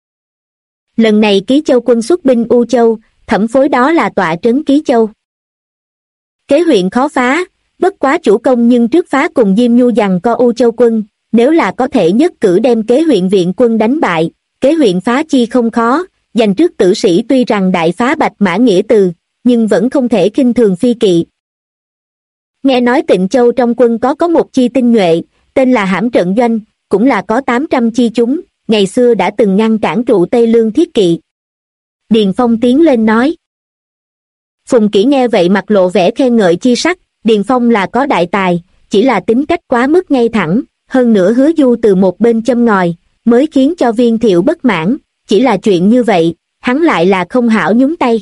Lần này Ký Châu quân xuất binh U Châu, Thẩm Phối đó là tọa trấn Ký Châu. Kế huyện khó phá, bất quá chủ công nhưng trước phá cùng Diêm Nhu giằng co U Châu quân, nếu là có thể nhất cử đem kế huyện viện quân đánh bại, kế huyện phá chi không khó, giành trước tử sĩ tuy rằng đại phá bạch mã nghĩa từ, nhưng vẫn không thể khinh thường phi kỵ. Nghe nói Tịnh Châu trong quân có một chi tinh nhuệ, tên là Hãm Trận Doanh, cũng là có 800 chi chúng, ngày xưa đã từng ngăn cản trụ Tây Lương thiết kỵ. Điền Phong tiến lên nói. Phùng Kỷ nghe vậy mặt lộ vẻ khen ngợi chi sắc, Điền Phong là có đại tài, chỉ là tính cách quá mức ngay thẳng, hơn nữa Hứa Du từ một bên châm ngòi, mới khiến cho Viên Thiệu bất mãn, chỉ là chuyện như vậy, hắn lại là không hảo nhúng tay.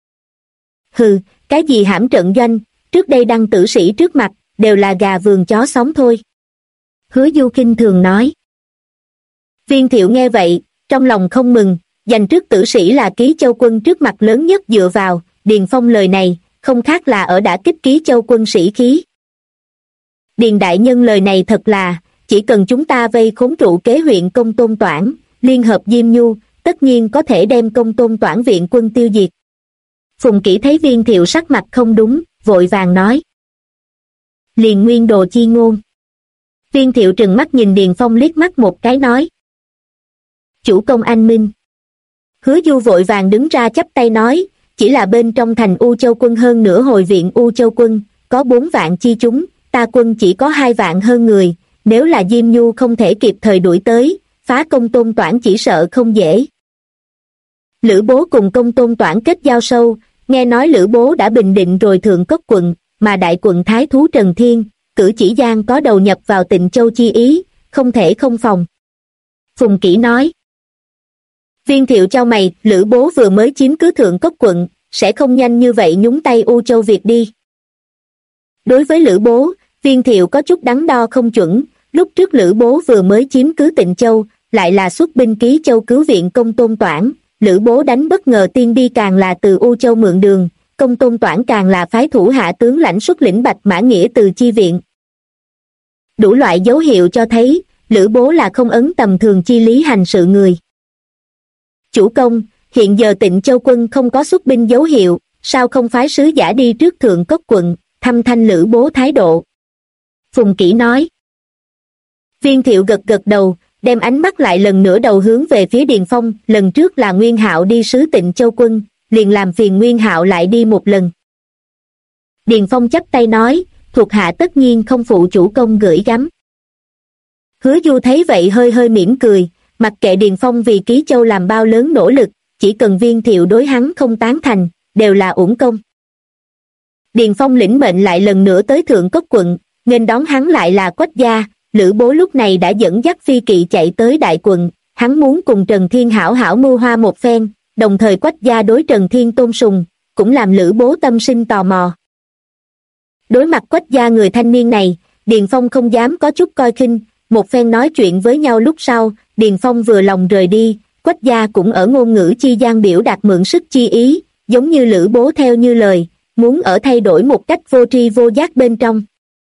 Hừ, cái gì Hãm Trận Doanh, trước đây đăng tử sĩ trước mặt, đều là gà vườn chó sống thôi. Hứa Du khinh thường nói. Viên Thiệu nghe vậy, trong lòng không mừng, giành trước tử sĩ là Ký Châu Quân trước mặt lớn nhất dựa vào, Điền Phong lời này, không khác là ở đả kích Ký Châu Quân sĩ khí. Điền đại nhân lời này thật là, chỉ cần chúng ta vây khốn trụ kế huyện Công Tôn Toản, liên hợp Diêm Nhu, tất nhiên có thể đem Công Tôn Toản viện quân tiêu diệt. Phùng Kỷ thấy Viên Thiệu sắc mặt không đúng, vội vàng nói. Liền nguyên đồ chi ngôn. Viên Thiệu trừng mắt nhìn Điền Phong liếc mắt một cái nói. Chủ công anh minh. Hứa Du vội vàng đứng ra chắp tay nói, chỉ là bên trong thành U Châu quân hơn nửa hồi viện U Châu quân, có 4 vạn chi chúng, ta quân chỉ có 2 vạn hơn người, nếu là Diêm Nhu không thể kịp thời đuổi tới, phá Công Tôn Toản chỉ sợ không dễ. Lữ Bố cùng Công Tôn Toản kết giao sâu, nghe nói Lữ Bố đã bình định rồi Thượng Cốc quận, mà đại quận Thái Thú Trần Thiên, cử chỉ gian có đầu nhập vào Tịnh Châu chi ý, không thể không phòng. Phùng Kỷ nói. Viên Thiệu chau mày, Lữ Bố vừa mới chiếm cứ Thượng Cốc quận, sẽ không nhanh như vậy nhúng tay U Châu Việt đi. Đối với Lữ Bố, Viên Thiệu có chút đắn đo không chuẩn, lúc trước Lữ Bố vừa mới chiếm cứ Tịnh Châu, lại là xuất binh Ký Châu cứu viện Công Tôn Toản, Lữ Bố đánh bất ngờ tiên bi càng là từ U Châu mượn đường, Công Tôn Toản càng là phái thủ hạ tướng lãnh xuất lĩnh Bạch Mã Nghĩa từ chi viện. Đủ loại dấu hiệu cho thấy, Lữ Bố là không ấn tầm thường chi lý hành sự người. Chủ công, hiện giờ Tịnh Châu quân không có xuất binh dấu hiệu, sao không phái sứ giả đi trước Thượng Cốc quận, thăm thanh Lữ Bố thái độ? Phùng Kỷ nói. Viên Thiệu gật gật đầu, đem ánh mắt lại lần nữa đầu hướng về phía Điền Phong, lần trước là Nguyên Hạo đi sứ Tịnh Châu quân, liền làm phiền Nguyên Hạo lại đi một lần. Điền Phong chắp tay nói, thuộc hạ tất nhiên không phụ chủ công gửi gắm. Hứa Du thấy vậy hơi hơi mỉm cười, mặc kệ Điền Phong vì Ký Châu làm bao lớn nỗ lực, chỉ cần Viên Thiệu đối hắn không tán thành, đều là uổng công. Điền Phong lĩnh mệnh lại lần nữa tới Thượng Cốc quận, nghênh đón hắn lại là Quách gia. Lữ Bố lúc này đã dẫn dắt phi kỵ chạy tới đại quận, hắn muốn cùng Trần Thiên hảo hảo mưu hoa một phen, đồng thời Quách gia đối Trần Thiên tôn sùng, cũng làm Lữ Bố tâm sinh tò mò. Đối mặt Quách gia người thanh niên này, Điền Phong không dám có chút coi khinh, một phen nói chuyện với nhau lúc sau, Điền Phong vừa lòng rời đi, Quách gia cũng ở ngôn ngữ chi gian biểu đạt mượn sức chi ý, giống như Lữ Bố theo như lời, muốn ở thay đổi một cách vô tri vô giác bên trong.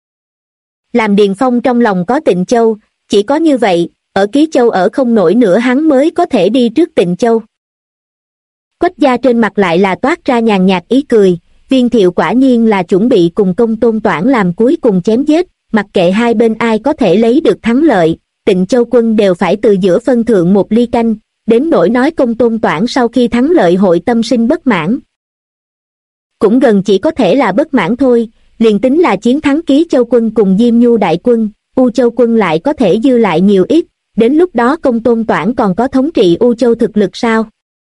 Làm Điền Phong trong lòng có Tịnh Châu, chỉ có như vậy, ở Ký Châu ở không nổi nữa hắn mới có thể đi trước Tịnh Châu. Quách gia trên mặt lại là toát ra nhàn nhạt ý cười, Viên Thiệu quả nhiên là chuẩn bị cùng Công Tôn Toản làm cuối cùng chém giết, mặc kệ hai bên ai có thể lấy được thắng lợi, Tịnh Châu quân đều phải từ giữa phân thượng một ly canh, đến nỗi nói Công Tôn Toản sau khi thắng lợi hội tâm sinh bất mãn. Cũng gần chỉ có thể là bất mãn thôi, liền tính là chiến thắng Ký Châu quân cùng Diêm Nhu đại quân, U Châu quân lại có thể dư lại nhiều ít, đến lúc đó Công Tôn Toản còn có thống trị U Châu thực lực sao?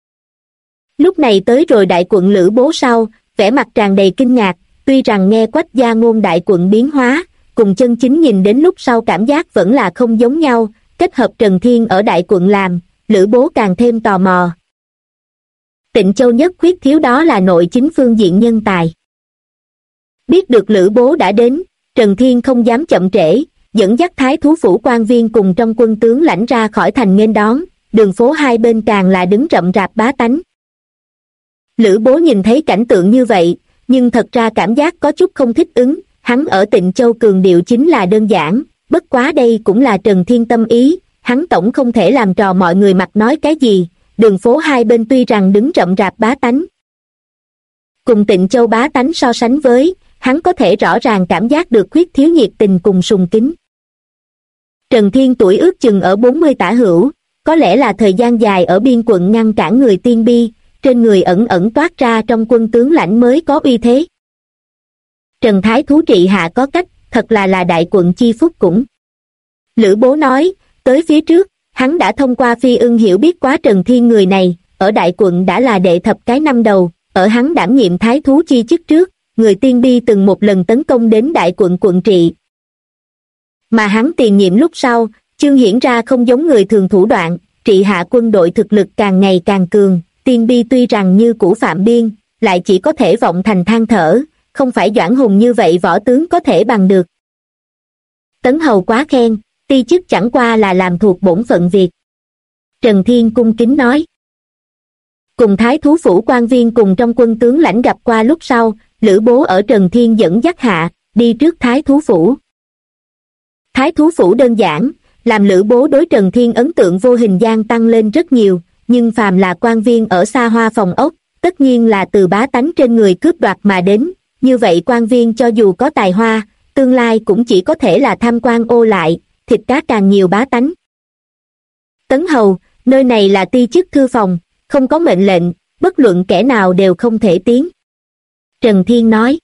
Lúc này tới rồi đại quận Lữ Bố sau, vẻ mặt tràn đầy kinh ngạc, tuy rằng nghe Quách gia ngôn đại quận biến hóa, cùng chân chính nhìn đến lúc sau cảm giác vẫn là không giống nhau, kết hợp Trần Thiên ở đại quận làm, Lữ Bố càng thêm tò mò. Tịnh Châu nhất khuyết thiếu đó là nội chính phương diện nhân tài. Biết được Lữ Bố đã đến, Trần Thiên không dám chậm trễ, dẫn dắt thái thú phủ quan viên cùng trong quân tướng lãnh ra khỏi thành nghênh đón, đường phố hai bên càng là đứng rậm rạp bá tánh. Lữ Bố nhìn thấy cảnh tượng như vậy, nhưng thật ra cảm giác có chút không thích ứng, hắn ở Tịnh Châu cường điệu chính là đơn giản, bất quá đây cũng là Trần Thiên tâm ý, hắn tổng không thể làm trò mọi người mặt nói cái gì, đường phố hai bên tuy rằng đứng rậm rạp bá tánh. Cùng Tịnh Châu bá tánh so sánh với, hắn có thể rõ ràng cảm giác được khuyết thiếu nhiệt tình cùng sùng kính. Trần Thiên tuổi ước chừng ở 40 tả hữu, có lẽ là thời gian dài ở biên quận ngăn cản người tiên bi, trên người ẩn ẩn toát ra trong quân tướng lãnh mới có uy thế. Trần Thái thú trị hạ có cách, thật là đại quận chi phúc cũng. Lữ Bố nói, tới phía trước, hắn đã thông qua Phi Ưng hiểu biết quá Trần Thiên người này, ở đại quận đã là đệ thập cái năm đầu, ở hắn đảm nhiệm thái thú chi chức trước, người Tiên Bi từng một lần tấn công đến đại quận quận trị. Mà hắn tiền nhiệm lúc sau, chương hiển ra không giống người thường thủ đoạn, trị hạ quân đội thực lực càng ngày càng cường, Tiên Bi tuy rằng như cũ phạm biên, lại chỉ có thể vọng thành than thở, không phải Doãn Hùng như vậy võ tướng có thể bằng được. Tấn hầu quá khen, ti chức chẳng qua là làm thuộc bổn phận việc. Trần Thiên cung kính nói. Cùng thái thú phủ quan viên cùng trong quân tướng lãnh gặp qua lúc sau, Lữ Bố ở Trần Thiên dẫn dắt hạ, đi trước thái thú phủ. Thái thú phủ đơn giản, làm Lữ Bố đối Trần Thiên ấn tượng vô hình gian tăng lên rất nhiều, nhưng phàm là quan viên ở xa hoa phòng ốc, tất nhiên là từ bá tánh trên người cướp đoạt mà đến, như vậy quan viên cho dù có tài hoa, tương lai cũng chỉ có thể là tham quan ô lại, thịt cá càng nhiều bá tánh. Tấn hầu, nơi này là ti chức thư phòng, không có mệnh lệnh, bất luận kẻ nào đều không thể tiến. Trần Thiên nói.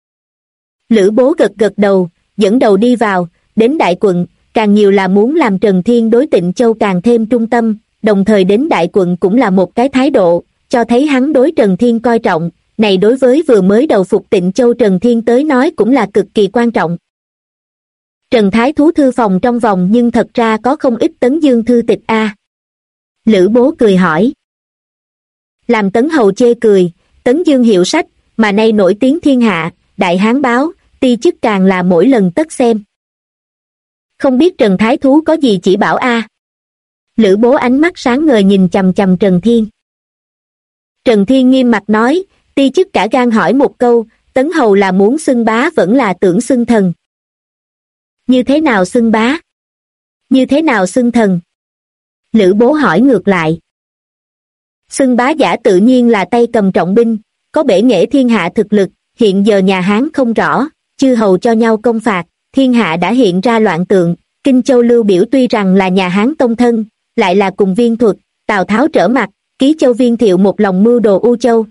Lữ Bố gật gật đầu, dẫn đầu đi vào, đến đại quận, càng nhiều là muốn làm Trần Thiên đối Tịnh Châu càng thêm trung tâm, đồng thời đến đại quận cũng là một cái thái độ, cho thấy hắn đối Trần Thiên coi trọng, này đối với vừa mới đầu phục Tịnh Châu Trần Thiên tới nói cũng là cực kỳ quan trọng. Trần Thái thú thư phòng trong vòng nhưng thật ra có không ít Tấn Dương thư tịch a. Lữ Bố cười hỏi. Làm Tấn hầu chê cười, Tấn Dương hiệu sách, mà nay nổi tiếng thiên hạ, Đại Hán báo, ti chức càng là mỗi lần tất xem. Không biết Trần Thái thú có gì chỉ bảo a? Lữ Bố ánh mắt sáng ngời nhìn chằm chằm Trần Thiên. Trần Thiên nghiêm mặt nói, ti chức cả gan hỏi một câu, Tấn hầu là muốn xưng bá vẫn là tưởng xưng thần? Như thế nào xưng bá? Như thế nào xưng thần? Lữ Bố hỏi ngược lại. Xưng bá giả tự nhiên là tay cầm trọng binh, có bể nghệ thiên hạ thực lực, hiện giờ nhà Hán không rõ, chư hầu cho nhau công phạt, thiên hạ đã hiện ra loạn tượng, Kinh Châu Lưu Biểu tuy rằng là nhà Hán tông thân, lại là cùng Viên Thuật, Tào Tháo trở mặt, Ký Châu Viên Thiệu một lòng mưu đồ U Châu.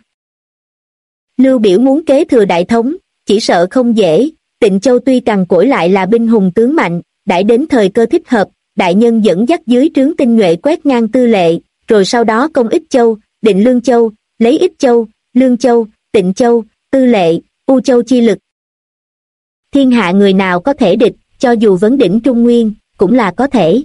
Lưu Biểu muốn kế thừa đại thống, chỉ sợ không dễ, Tịnh Châu tuy cằn cỗi lại là binh hùng tướng mạnh, đãi đến thời cơ thích hợp, đại nhân dẫn dắt dưới trướng tinh nhuệ quét ngang Tư Lệ, rồi sau đó công Ích Châu, định Lương Châu, lấy Ích Châu, Lương Châu, Tịnh Châu, Tư Lệ, U Châu chi lực. Thiên hạ người nào có thể địch, cho dù vấn đỉnh Trung Nguyên, cũng là có thể.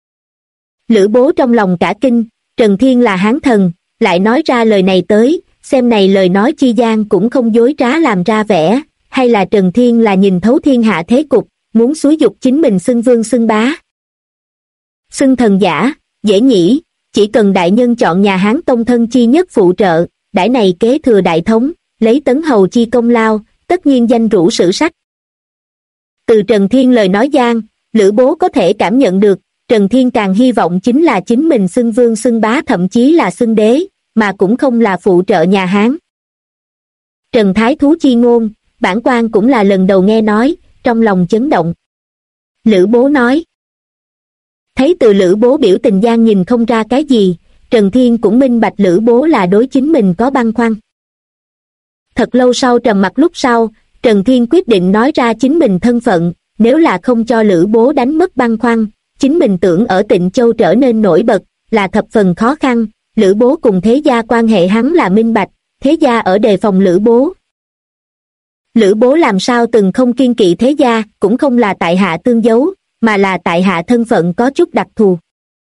Lữ Bố trong lòng cả kinh, Trần Thiên là Hán thần, lại nói ra lời này tới, xem này lời nói chi gian cũng không dối trá làm ra vẻ, hay là Trần Thiên là nhìn thấu thiên hạ thế cục, muốn xúi dục chính mình xưng vương xưng bá. Xưng thần giả, dễ nhỉ, chỉ cần đại nhân chọn nhà Hán tông thân chi nhất phụ trợ, đãi này kế thừa đại thống, lấy Tấn hầu chi công lao, tất nhiên danh rũ sử sách. Từ Trần Thiên lời nói gian, Lữ Bố có thể cảm nhận được, Trần Thiên càng hy vọng chính là chính mình xưng vương xưng bá thậm chí là xưng đế, mà cũng không là phụ trợ nhà Hán. Trần Thái thú chi ngôn, bản quan cũng là lần đầu nghe nói, trong lòng chấn động. Lữ Bố nói. Thấy từ Lữ Bố biểu tình gian nhìn không ra cái gì, Trần Thiên cũng minh bạch Lữ Bố là đối chính mình có băn khoăn. Thật lâu sau trầm mặc lúc sau, Trần Thiên quyết định nói ra chính mình thân phận, nếu là không cho Lữ Bố đánh mất băn khoăn, chính mình tưởng ở Tịnh Châu trở nên nổi bật, là thập phần khó khăn, Lữ Bố cùng thế gia quan hệ hắn là minh bạch, thế gia ở đề phòng Lữ Bố. Lữ Bố làm sao từng không kiên kỵ thế gia, cũng không là tại hạ tương giấu, mà là tại hạ thân phận có chút đặc thù.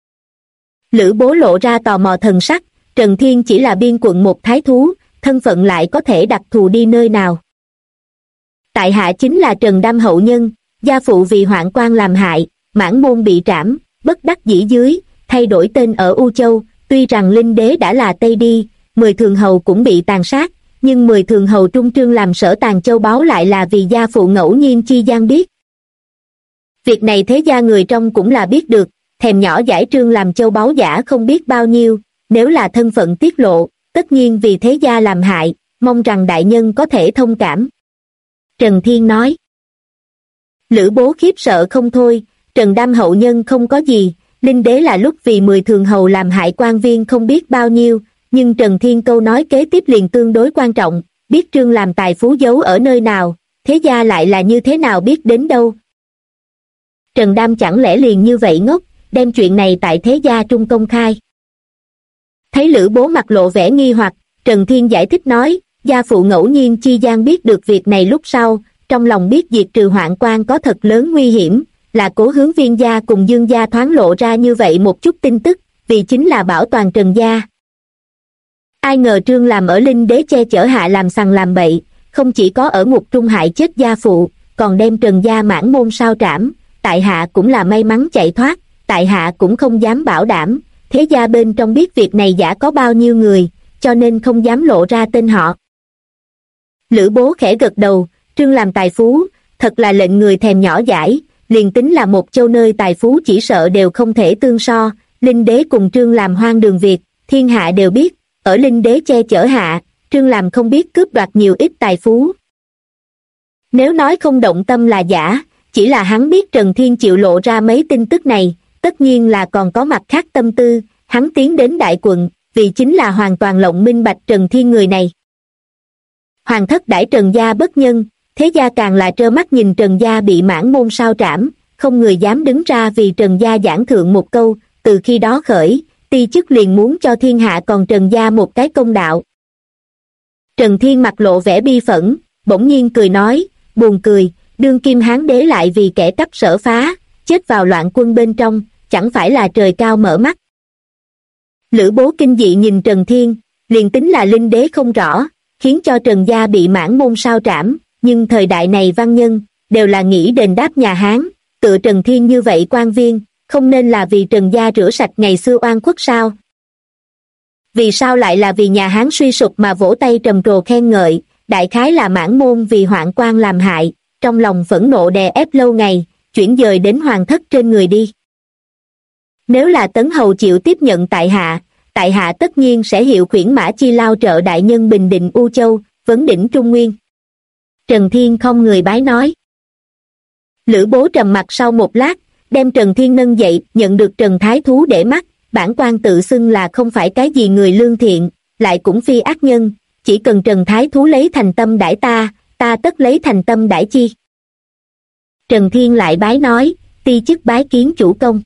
Lữ Bố lộ ra tò mò thần sắc, Trần Thiên chỉ là biên quận một thái thú, thân phận lại có thể đặc thù đi nơi nào. Tại hạ chính là Trần Đam hậu nhân, gia phụ vì hoạn quan làm hại, mãn môn bị trảm, bất đắc dĩ dưới, thay đổi tên ở U Châu, tuy rằng Linh Đế đã là Tây đi, 10 thường hầu cũng bị tàn sát, nhưng 10 thường hầu trung trương làm sở tàn châu báu lại là vì gia phụ ngẫu nhiên chi gian biết. Việc này thế gia người trong cũng là biết được, thèm nhỏ giải trương làm châu báu giả không biết bao nhiêu, nếu là thân phận tiết lộ, tất nhiên vì thế gia làm hại, mong rằng đại nhân có thể thông cảm. Trần Thiên nói. Lữ Bố khiếp sợ không thôi, Trần Đam hậu nhân không có gì, Linh Đế là lúc vì 10 thường hầu làm hại quan viên không biết bao nhiêu, nhưng Trần Thiên câu nói kế tiếp liền tương đối quan trọng, biết trương làm tài phú giấu ở nơi nào, thế gia lại là như thế nào biết đến đâu. Trần Đam chẳng lẽ liền như vậy ngốc, đem chuyện này tại thế gia trung công khai. Thấy Lữ Bố mặt lộ vẻ nghi hoặc, Trần Thiên giải thích nói, gia phụ ngẫu nhiên chi gian biết được việc này lúc sau, trong lòng biết diệt trừ hoạn quan có thật lớn nguy hiểm, là Cố hướng Viên gia cùng Dương gia thoáng lộ ra như vậy một chút tin tức, vì chính là bảo toàn Trần gia. Ai ngờ Trương làm ở Linh Đế che chở hạ làm sằng làm bậy, không chỉ có ở ngục trung hại chết gia phụ, còn đem Trần gia mãn môn sao trảm, tại hạ cũng là may mắn chạy thoát, tại hạ cũng không dám bảo đảm, thế gia bên trong biết việc này giả có bao nhiêu người, cho nên không dám lộ ra tên họ. Lữ Bố khẽ gật đầu, Trương làm tài phú, thật là lệnh người thèm nhỏ dãi, liền tính là một châu nơi tài phú chỉ sợ đều không thể tương so, Linh Đế cùng Trương làm hoang đường việc, thiên hạ đều biết, ở Linh Đế che chở hạ, Trương làm không biết cướp đoạt nhiều ít tài phú. Nếu nói không động tâm là giả, chỉ là hắn biết Trần Thiên chịu lộ ra mấy tin tức này, tất nhiên là còn có mặt khác tâm tư, hắn tiến đến đại quận, vì chính là hoàn toàn lộng minh bạch Trần Thiên người này. Hoàng thất đãi Trần gia bất nhân, thế gia càng là trơ mắt nhìn Trần gia bị mãn môn sao trảm, không người dám đứng ra vì Trần gia giảng thượng một câu, từ khi đó khởi, ti chức liền muốn cho thiên hạ còn Trần gia một cái công đạo. Trần Thiên mặt lộ vẻ bi phẫn, bỗng nhiên cười nói, buồn cười, đương kim Hán đế lại vì kẻ cắp sở phá, chết vào loạn quân bên trong, chẳng phải là trời cao mở mắt. Lữ Bố kinh dị nhìn Trần Thiên, liền tính là Linh Đế không rõ, khiến cho Trần gia bị mãn môn sao trảm, nhưng thời đại này văn nhân, đều là nghĩ đền đáp nhà Hán, tựa Trần Thiên như vậy quan viên, không nên là vì Trần gia rửa sạch ngày xưa oan khuất sao? Vì sao lại là vì nhà Hán suy sụp mà vỗ tay trầm trồ khen ngợi, đại khái là mãn môn vì hoạn quan làm hại, trong lòng phẫn nộ đè ép lâu ngày, chuyển dời đến hoàng thất trên người đi. Nếu là Tấn Hầu chịu tiếp nhận tại hạ tất nhiên sẽ hiệu khuyển mã chi lao trợ đại nhân bình định U Châu, vấn đỉnh Trung Nguyên. Trần Thiên không người bái nói. Lữ Bố trầm mặt sau một lát, đem Trần Thiên nâng dậy, nhận được Trần Thái Thú để mắt, bản quan tự xưng là không phải cái gì người lương thiện, lại cũng phi ác nhân, chỉ cần Trần Thái Thú lấy thành tâm đãi ta tất lấy thành tâm đãi chi. Trần Thiên lại bái nói, ti chức bái kiến chủ công.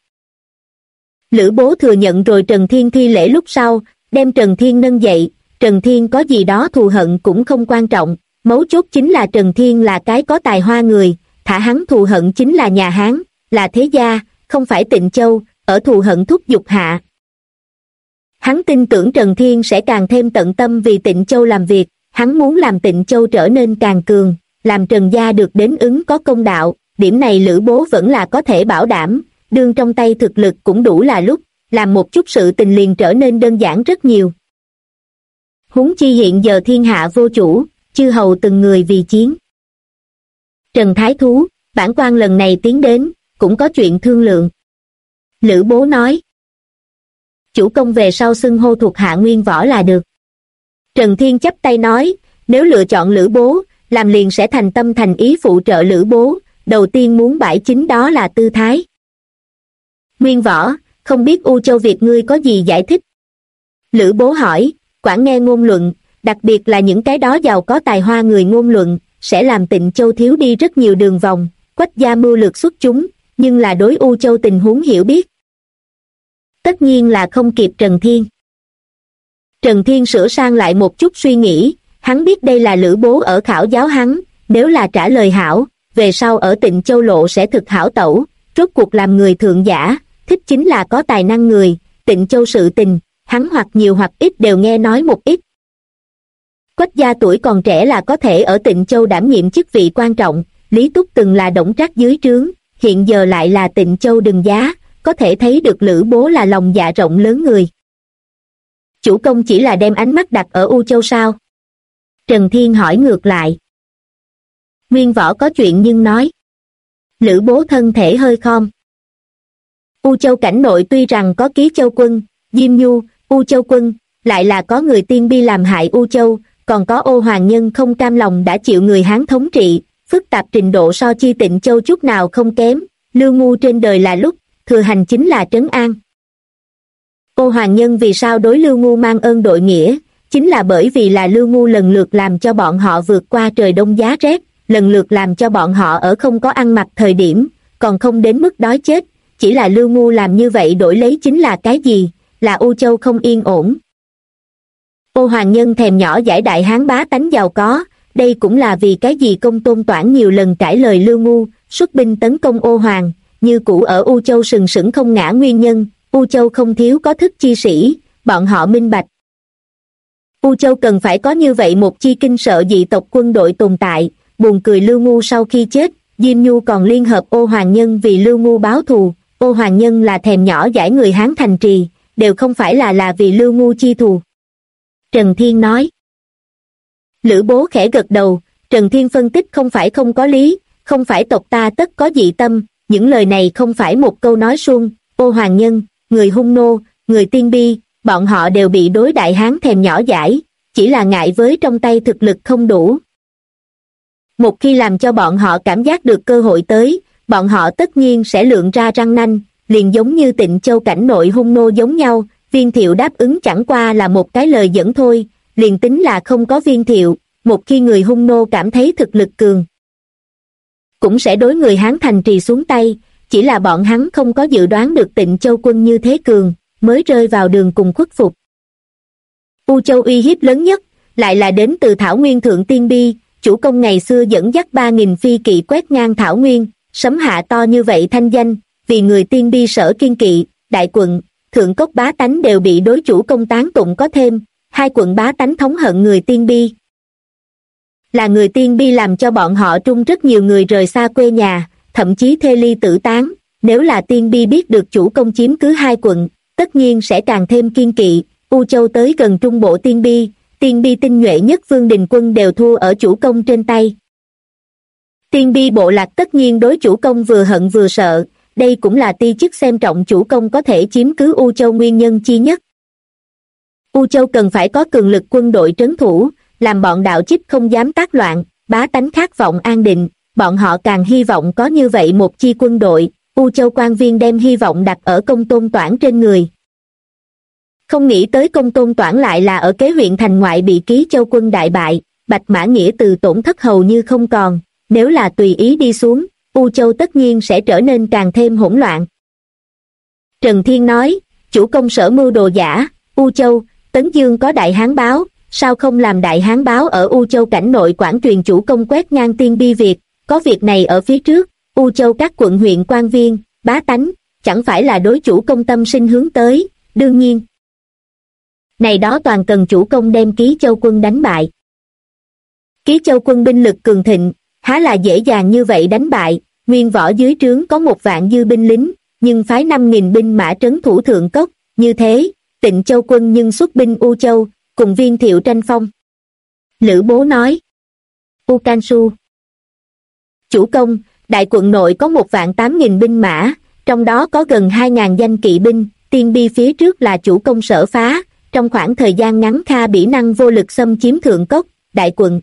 Lữ Bố thừa nhận rồi Trần Thiên thi lễ lúc sau, đem Trần Thiên nâng dậy, Trần Thiên có gì đó thù hận cũng không quan trọng, mấu chốt chính là Trần Thiên là cái có tài hoa người, thả hắn thù hận chính là nhà Hán, là thế gia, không phải Tịnh Châu, ở thù hận thúc giục hạ. Hắn tin tưởng Trần Thiên sẽ càng thêm tận tâm vì Tịnh Châu làm việc, hắn muốn làm Tịnh Châu trở nên càng cường, làm Trần gia được đến ứng có công đạo, điểm này Lữ Bố vẫn là có thể bảo đảm, đương trong tay thực lực cũng đủ là lúc, làm một chút sự tình liền trở nên đơn giản rất nhiều. Huống chi hiện giờ thiên hạ vô chủ, chư hầu từng người vì chiến. Trần Thái Thú, bản quan lần này tiến đến, cũng có chuyện thương lượng. Lữ Bố nói. Chủ công về sau xưng hô thuộc hạ Nguyên Võ là được. Trần Thiên chắp tay nói, nếu lựa chọn Lữ Bố, làm liền sẽ thành tâm thành ý phụ trợ Lữ Bố, đầu tiên muốn bãi chính đó là tư thái. Nguyên Võ, không biết U Châu Việt ngươi có gì giải thích? Lữ Bố hỏi, quản nghe ngôn luận, đặc biệt là những cái đó giàu có tài hoa người ngôn luận, sẽ làm Tịnh Châu thiếu đi rất nhiều đường vòng, Quách gia mưu lược xuất chúng, nhưng là đối U Châu tình huống hiểu biết. Tất nhiên là không kịp Trần Thiên. Trần Thiên sửa sang lại một chút suy nghĩ, hắn biết đây là Lữ Bố ở khảo giáo hắn, nếu là trả lời hảo, về sau ở Tịnh Châu lộ sẽ thực hảo tẩu, rốt cuộc làm người thượng giả, thích chính là có tài năng người, Tịnh Châu sự tình, hắn hoặc nhiều hoặc ít đều nghe nói một ít. Quách gia tuổi còn trẻ là có thể ở Tịnh Châu đảm nhiệm chức vị quan trọng, Lý Túc từng là Đổng Trác dưới trướng, hiện giờ lại là Tịnh Châu đừng giá, có thể thấy được Lữ Bố là lòng dạ rộng lớn người. Chủ công chỉ là đem ánh mắt đặt ở U Châu sao? Trần Thiên hỏi ngược lại. Nguyên Võ có chuyện nhưng nói. Lữ Bố thân thể hơi khom. U Châu cảnh nội tuy rằng có Ký Châu quân, Diêm Nhu, U Châu quân, lại là có người tiên bi làm hại U Châu, còn có Ô Hoàng Nhân không cam lòng đã chịu người Hán thống trị, phức tạp trình độ so chi Tịnh Châu chút nào không kém, Lưu Ngu trên đời là lúc, thừa hành chính là trấn an. Ô Hoàng Nhân vì sao đối Lưu Ngu mang ơn đội nghĩa, chính là bởi vì là Lưu Ngu lần lượt làm cho bọn họ vượt qua trời đông giá rét, lần lượt làm cho bọn họ ở không có ăn mặc thời điểm, còn không đến mức đói chết, chỉ là Lưu Ngu làm như vậy đổi lấy chính là cái gì, là U Châu không yên ổn. Ô Hoàng Nhân thèm nhỏ giải đại hán bá tánh giàu có, đây cũng là vì cái gì Công Tôn Toản nhiều lần cãi lời Lưu Ngu, xuất binh tấn công Ô Hoàng, như cũ ở U Châu sừng sững không ngã nguyên nhân. U Châu không thiếu có thức chi sĩ, bọn họ minh bạch. U Châu cần phải có như vậy một chi kinh sợ dị tộc quân đội tồn tại. Buồn cười Lưu Ngu sau khi chết, Diêm Nhu còn liên hợp Ô Hoàng Nhân vì Lưu Ngu báo thù. Ô Hoàng Nhân là thèm nhỏ giải người Hán thành trì, đều không phải là vì Lưu Ngu chi thù. Trần Thiên nói. Lữ Bố khẽ gật đầu, Trần Thiên phân tích không phải không có lý, không phải tộc ta tất có dị tâm, những lời này không phải một câu nói suông. Ô Hoàng Nhân, người Hung Nô, người Tiên Bi, bọn họ đều bị đối đại hán thèm nhỏ dãi, chỉ là ngại với trong tay thực lực không đủ. Một khi làm cho bọn họ cảm giác được cơ hội tới, bọn họ tất nhiên sẽ lượn ra răng nanh, liền giống như Tịnh Châu cảnh nội Hung Nô giống nhau. Viên Thiệu đáp ứng chẳng qua là một cái lời dẫn thôi, liền tính là không có Viên Thiệu, một khi người Hung Nô cảm thấy thực lực cường, cũng sẽ đối người Hán thành trì xuống tay, chỉ là bọn hắn không có dự đoán được Tịnh Châu quân như thế cường, mới rơi vào đường cùng khuất phục. U Châu uy hiếp lớn nhất, lại là đến từ Thảo Nguyên Thượng Tiên Bi, chủ công ngày xưa dẫn dắt 3.000 phi kỵ quét ngang Thảo Nguyên, sấm hạ to như vậy thanh danh, vì người Tiên Bi sở kiên kỵ, đại quận, thượng cốc bá tánh đều bị đối chủ công tán tụng có thêm, hai quận bá tánh thống hận người Tiên Bi. Là người Tiên Bi làm cho bọn họ trung rất nhiều người rời xa quê nhà, thậm chí thê ly tử tán. Nếu là Tiên Bi biết được chủ công chiếm cứ hai quận, tất nhiên sẽ càng thêm kiên kỵ. U Châu tới gần trung bộ Tiên Bi tinh nhuệ nhất Vương Đình quân đều thua ở chủ công trên tay. Tiên Bi bộ lạc tất nhiên đối chủ công vừa hận vừa sợ, đây cũng là ti chức xem trọng chủ công có thể chiếm cứ U Châu nguyên nhân chi nhất. U Châu cần phải có cường lực quân đội trấn thủ, làm bọn đạo chích không dám tác loạn, bá tánh khát vọng an định, bọn họ càng hy vọng có như vậy một chi quân đội. U Châu quan viên đem hy vọng đặt ở Công Tôn Toản trên người. Không nghĩ tới Công Tôn Toản lại là ở kế huyện thành ngoại bị Ký Châu quân đại bại, Bạch Mã Nghĩa từ tổn thất hầu như không còn, nếu là tùy ý đi xuống, U Châu tất nhiên sẽ trở nên càng thêm hỗn loạn. Trần Thiên nói, chủ công sở mưu đồ giả, U Châu, Tấn Dương có đại hán báo, sao không làm đại hán báo ở U Châu cảnh nội quản truyền chủ công quét ngang Tiên Bi việc, có việc này ở phía trước, U Châu các quận huyện quan viên, bá tánh, chẳng phải là đối chủ công tâm sinh hướng tới, đương nhiên. Này đó toàn cần chủ công đem Ký Châu quân đánh bại. Ký Châu quân binh lực cường thịnh, há là dễ dàng như vậy đánh bại, nguyên võ dưới trướng có 1.000 dư binh lính, nhưng phái 5.000 binh mã trấn thủ thượng cốc, như thế, Tịnh Châu quân nhưng xuất binh U Châu, cùng Viên Thiệu tranh phong. Lữ Bố nói. U Can Su. Chủ công, đại quận nội có 1.800.000 binh mã, trong đó có gần 2.000 danh kỵ binh, Tiên Bi phía trước là chủ công sở phá, trong khoảng thời gian ngắn Kha bỉ năng vô lực xâm chiếm thượng cốc, đại quận.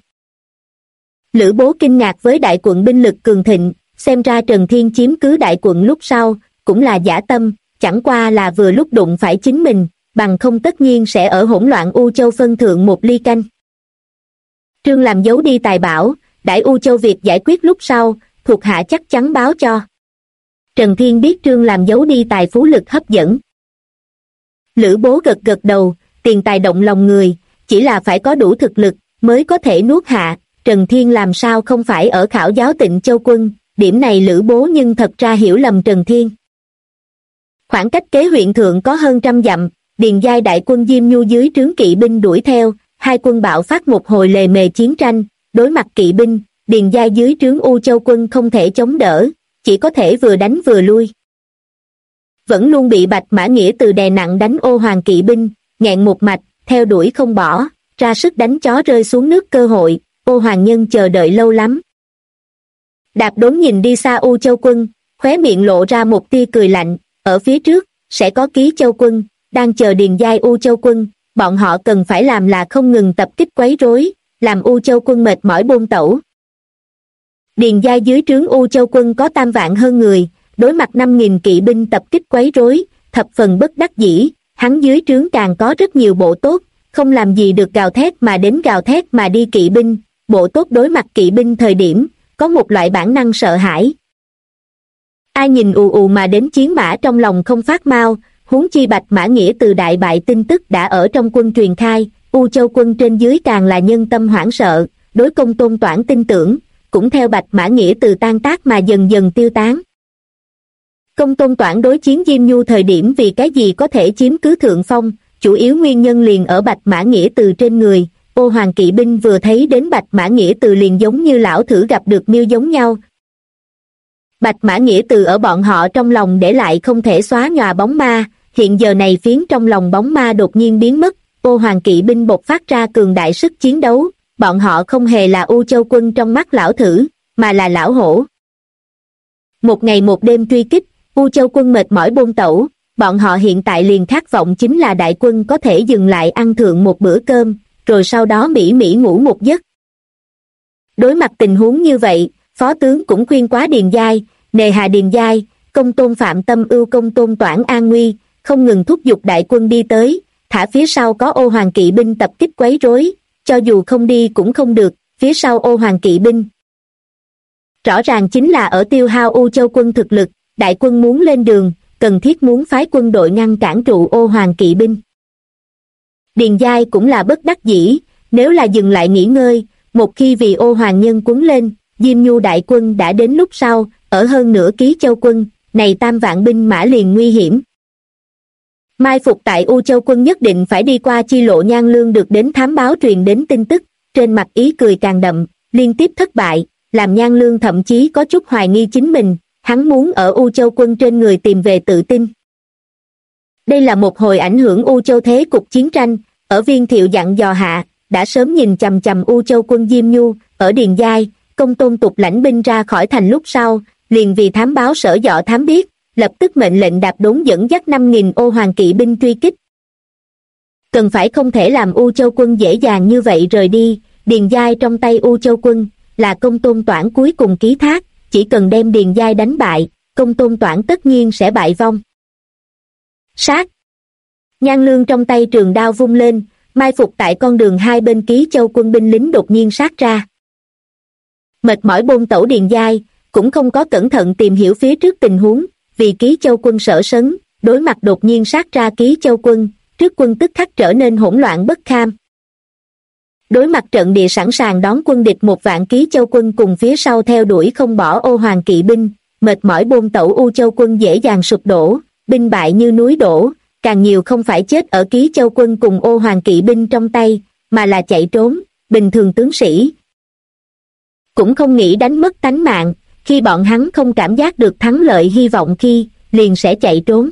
Lữ Bố kinh ngạc với đại quận binh lực cường thịnh, xem ra Trần Thiên chiếm cứ đại quận lúc sau, cũng là giả tâm, chẳng qua là vừa lúc đụng phải chính mình, bằng không tất nhiên sẽ ở hỗn loạn U Châu phân thượng một ly canh. Trương làm giấu đi tài bảo, đãi U Châu việc giải quyết lúc sau, thuộc hạ chắc chắn báo cho. Trần Thiên biết Trương làm giấu đi tài phú lực hấp dẫn. Lữ Bố gật gật đầu, tiền tài động lòng người, chỉ là phải có đủ thực lực, mới có thể nuốt hạ. Trần Thiên làm sao không phải ở khảo giáo Tịnh Châu quân, điểm này Lữ Bố nhưng thật ra hiểu lầm Trần Thiên. Khoảng cách kế huyện thượng có hơn 100 dặm, Điền Giai đại quân Diêm Nhu dưới trướng kỵ binh đuổi theo, hai quân bạo phát một hồi lề mề chiến tranh, đối mặt kỵ binh, Điền Giai dưới trướng U Châu quân không thể chống đỡ, chỉ có thể vừa đánh vừa lui. Vẫn luôn bị Bạch Mã Nghĩa từ đè nặng đánh Ô Hoàng kỵ binh, nghẹn một mạch, theo đuổi không bỏ, ra sức đánh chó rơi xuống nước cơ hội, Ô Hoàng nhân chờ đợi lâu lắm. Đạp Đốn nhìn đi xa U Châu quân, khóe miệng lộ ra một tia cười lạnh, ở phía trước, sẽ có Ký Châu quân, đang chờ Điền Giai U Châu quân, bọn họ cần phải làm là không ngừng tập kích quấy rối, làm U Châu quân mệt mỏi buông tẩu. Điền Giai dưới trướng U Châu quân có 3 vạn hơn người, đối mặt 5.000 kỵ binh tập kích quấy rối, thập phần bất đắc dĩ, hắn dưới trướng càng có rất nhiều bộ tốt, không làm gì được gào thét mà đến gào thét mà đi kỵ binh, bộ tốt đối mặt kỵ binh thời điểm, có một loại bản năng sợ hãi. Ai nhìn ù ù mà đến chiến mã trong lòng không phát mau, huống chi Bạch Mã Nghĩa từ đại bại tin tức đã ở trong quân truyền khai, U Châu quân trên dưới càng là nhân tâm hoảng sợ, đối Công Tôn Toản tin tưởng, cũng theo Bạch Mã Nghĩa từ tan tác mà dần dần tiêu tán. Công Tôn Toản đối chiến Diêm Nhu thời điểm vì cái gì có thể chiếm cứ thượng phong, chủ yếu nguyên nhân liền ở Bạch Mã Nghĩa từ trên người. Ô Hoàng kỵ binh vừa thấy đến Bạch Mã Nghĩa từ liền giống như lão thử gặp được miêu giống nhau. Bạch Mã Nghĩa từ ở bọn họ trong lòng để lại không thể xóa nhòa bóng ma, hiện giờ này phiến trong lòng bóng ma đột nhiên biến mất, Ô Hoàng kỵ binh bộc phát ra cường đại sức chiến đấu, bọn họ không hề là U Châu quân trong mắt lão thử, mà là lão hổ. Một ngày một đêm truy kích, U Châu quân mệt mỏi buông tẩu, bọn họ hiện tại liền khát vọng chính là đại quân có thể dừng lại ăn thượng một bữa cơm, rồi sau đó mỉ mỉ ngủ một giấc. Đối mặt tình huống như vậy, phó tướng cũng khuyên quá Điền Giai, nề hà Điền Giai, Công Tôn Phạm tâm ưu Công Tôn Toản an nguy, không ngừng thúc giục đại quân đi tới, thả phía sau có Ô Hoàng kỵ binh tập kích quấy rối, cho dù không đi cũng không được, phía sau Ô Hoàng kỵ binh. Rõ ràng chính là ở tiêu hao U Châu quân thực lực, đại quân muốn lên đường, cần thiết muốn phái quân đội ngăn cản trụ Ô Hoàng kỵ binh. Điền Giai cũng là bất đắc dĩ, nếu là dừng lại nghỉ ngơi, một khi vì Ô Hoàng nhân cuốn lên, Diêm Nhu đại quân đã đến lúc sau, ở hơn nửa ký Châu quân, này 3 vạn binh mã liền nguy hiểm. Mai phục tại U Châu quân nhất định phải đi qua chi lộ Nhan Lương được đến thám báo truyền đến tin tức, trên mặt ý cười càng đậm, liên tiếp thất bại, làm Nhan Lương thậm chí có chút hoài nghi chính mình, hắn muốn ở U Châu quân trên người tìm về tự tin. Đây là một hồi ảnh hưởng U Châu thế cục chiến tranh, ở Viên Thiệu dặn dò hạ, đã sớm nhìn chằm chằm U Châu quân Diêm Nhu, ở Điền Giai, Công Tôn Tục lãnh binh ra khỏi thành lúc sau, liền vì thám báo Sở Dọ thám biết, lập tức mệnh lệnh đạp đốn dẫn dắt 5.000 Ô Hoàng kỵ binh truy kích. Cần phải không thể làm U Châu quân dễ dàng như vậy rời đi, Điền Giai trong tay U Châu quân, là Công Tôn Toản cuối cùng ký thác, chỉ cần đem Điền Giai đánh bại, Công Tôn Toản tất nhiên sẽ bại vong. Sát! Nhan Lương trong tay trường đao vung lên, mai phục tại con đường hai bên ký Châu quân binh lính đột nhiên sát ra. Mệt mỏi bôn tẩu Điền Giai, cũng không có cẩn thận tìm hiểu phía trước tình huống, vì ký Châu quân sợ sấn, đối mặt đột nhiên sát ra ký Châu quân, trước quân tức khắc trở nên hỗn loạn bất kham. Đối mặt trận địa sẵn sàng đón quân địch 1 vạn ký Châu quân cùng phía sau theo đuổi không bỏ Ô Hoàng kỵ binh, mệt mỏi bôn tẩu U Châu quân dễ dàng sụp đổ, binh bại như núi đổ, càng nhiều không phải chết ở ký Châu quân cùng Ô Hoàng kỵ binh trong tay, mà là chạy trốn, bình thường tướng sĩ cũng không nghĩ đánh mất tánh mạng, khi bọn hắn không cảm giác được thắng lợi hy vọng khi, liền sẽ chạy trốn.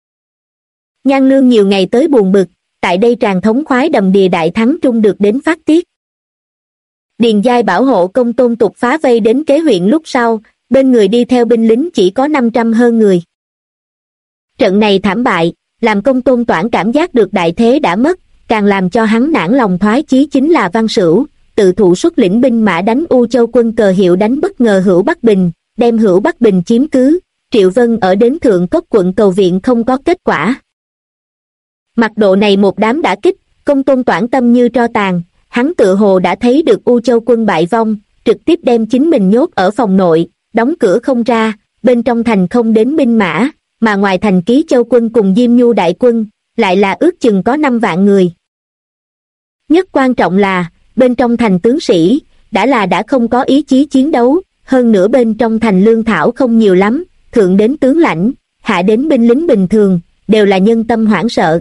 Nhan Lương nhiều ngày tới buồn bực, tại đây tràn thống khoái đầm đìa đại thắng trung được đến phát tiết. Điền Giai bảo hộ Công Tôn Tục phá vây đến Kế huyện lúc sau, bên người đi theo binh lính chỉ có 500 hơn người. Trận này thảm bại, làm Công Tôn Toản cảm giác được đại thế đã mất, càng làm cho hắn nản lòng thoái chí chính là Văn Sửu, tự thụ xuất lĩnh binh mã đánh U Châu quân cờ hiệu đánh bất ngờ Hữu Bắc Bình, đem Hữu Bắc Bình chiếm cứ, Triệu Vân ở đến Thượng Cốc quận cầu viện không có kết quả. Mặt độ này một đám đã kích, Công Tôn Toản tâm như tro tàn, hắn tự hồ đã thấy được U Châu quân bại vong, trực tiếp đem chính mình nhốt ở phòng nội, đóng cửa không ra, bên trong thành không đến binh mã, mà ngoài thành ký Châu quân cùng Diêm Nhu đại quân, lại là ước chừng có 5 vạn người. Nhất quan trọng là, bên trong thành tướng sĩ, đã không có ý chí chiến đấu, hơn nữa bên trong thành lương thảo không nhiều lắm, thượng đến tướng lãnh, hạ đến binh lính bình thường, đều là nhân tâm hoảng sợ.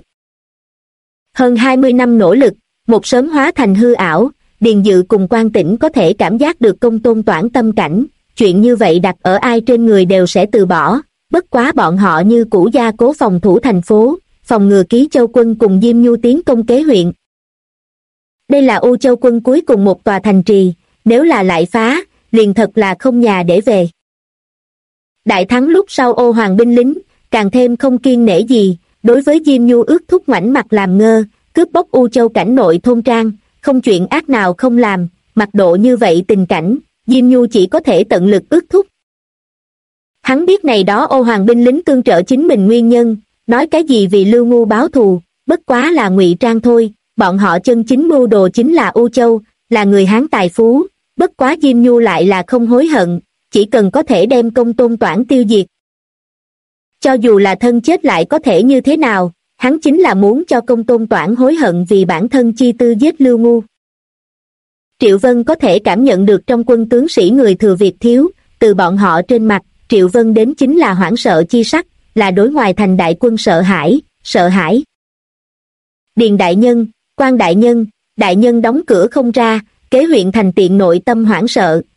Hơn 20 năm nỗ lực, một sớm hóa thành hư ảo, Điền Dự cùng Quan Tĩnh có thể cảm giác được Công Tôn Toản tâm cảnh, chuyện như vậy đặt ở ai trên người đều sẽ từ bỏ, bất quá bọn họ như cũ gia cố phòng thủ thành phố, phòng ngừa ký Châu quân cùng Diêm Nhu tiến công Kế huyện. Đây là U Châu quân cuối cùng một tòa thành trì, nếu là lại phá, liền thật là không nhà để về. Đại thắng lúc sau Ô Hoàng binh lính, càng thêm không kiêng nể gì, đối với Diêm Nhu ước thúc ngoảnh mặt làm ngơ, cướp bóc U Châu cảnh nội thôn trang, không chuyện ác nào không làm, mặt độ như vậy tình cảnh, Diêm Nhu chỉ có thể tận lực ước thúc. Hắn biết này đó Ô Hoàng binh lính tương trợ chính mình nguyên nhân, nói cái gì vì Lưu Ngu báo thù, bất quá là ngụy trang thôi, bọn họ chân chính mưu đồ chính là U Châu, là người Hán tài phú, bất quá Diêm Nhu lại là không hối hận, chỉ cần có thể đem Công Tôn Toản tiêu diệt. Cho dù là thân chết lại có thể như thế nào, hắn chính là muốn cho Công Tôn Toản hối hận vì bản thân chi tư giết Lưu Ngu. Triệu Vân có thể cảm nhận được trong quân tướng sĩ người thừa việc thiếu, từ bọn họ trên mặt, Triệu Vân đến chính là hoảng sợ chi sắc, là đối ngoài thành đại quân sợ hãi. Điền đại nhân, Quan đại nhân đóng cửa không ra, Kế huyện thành tiện nội tâm hoảng sợ,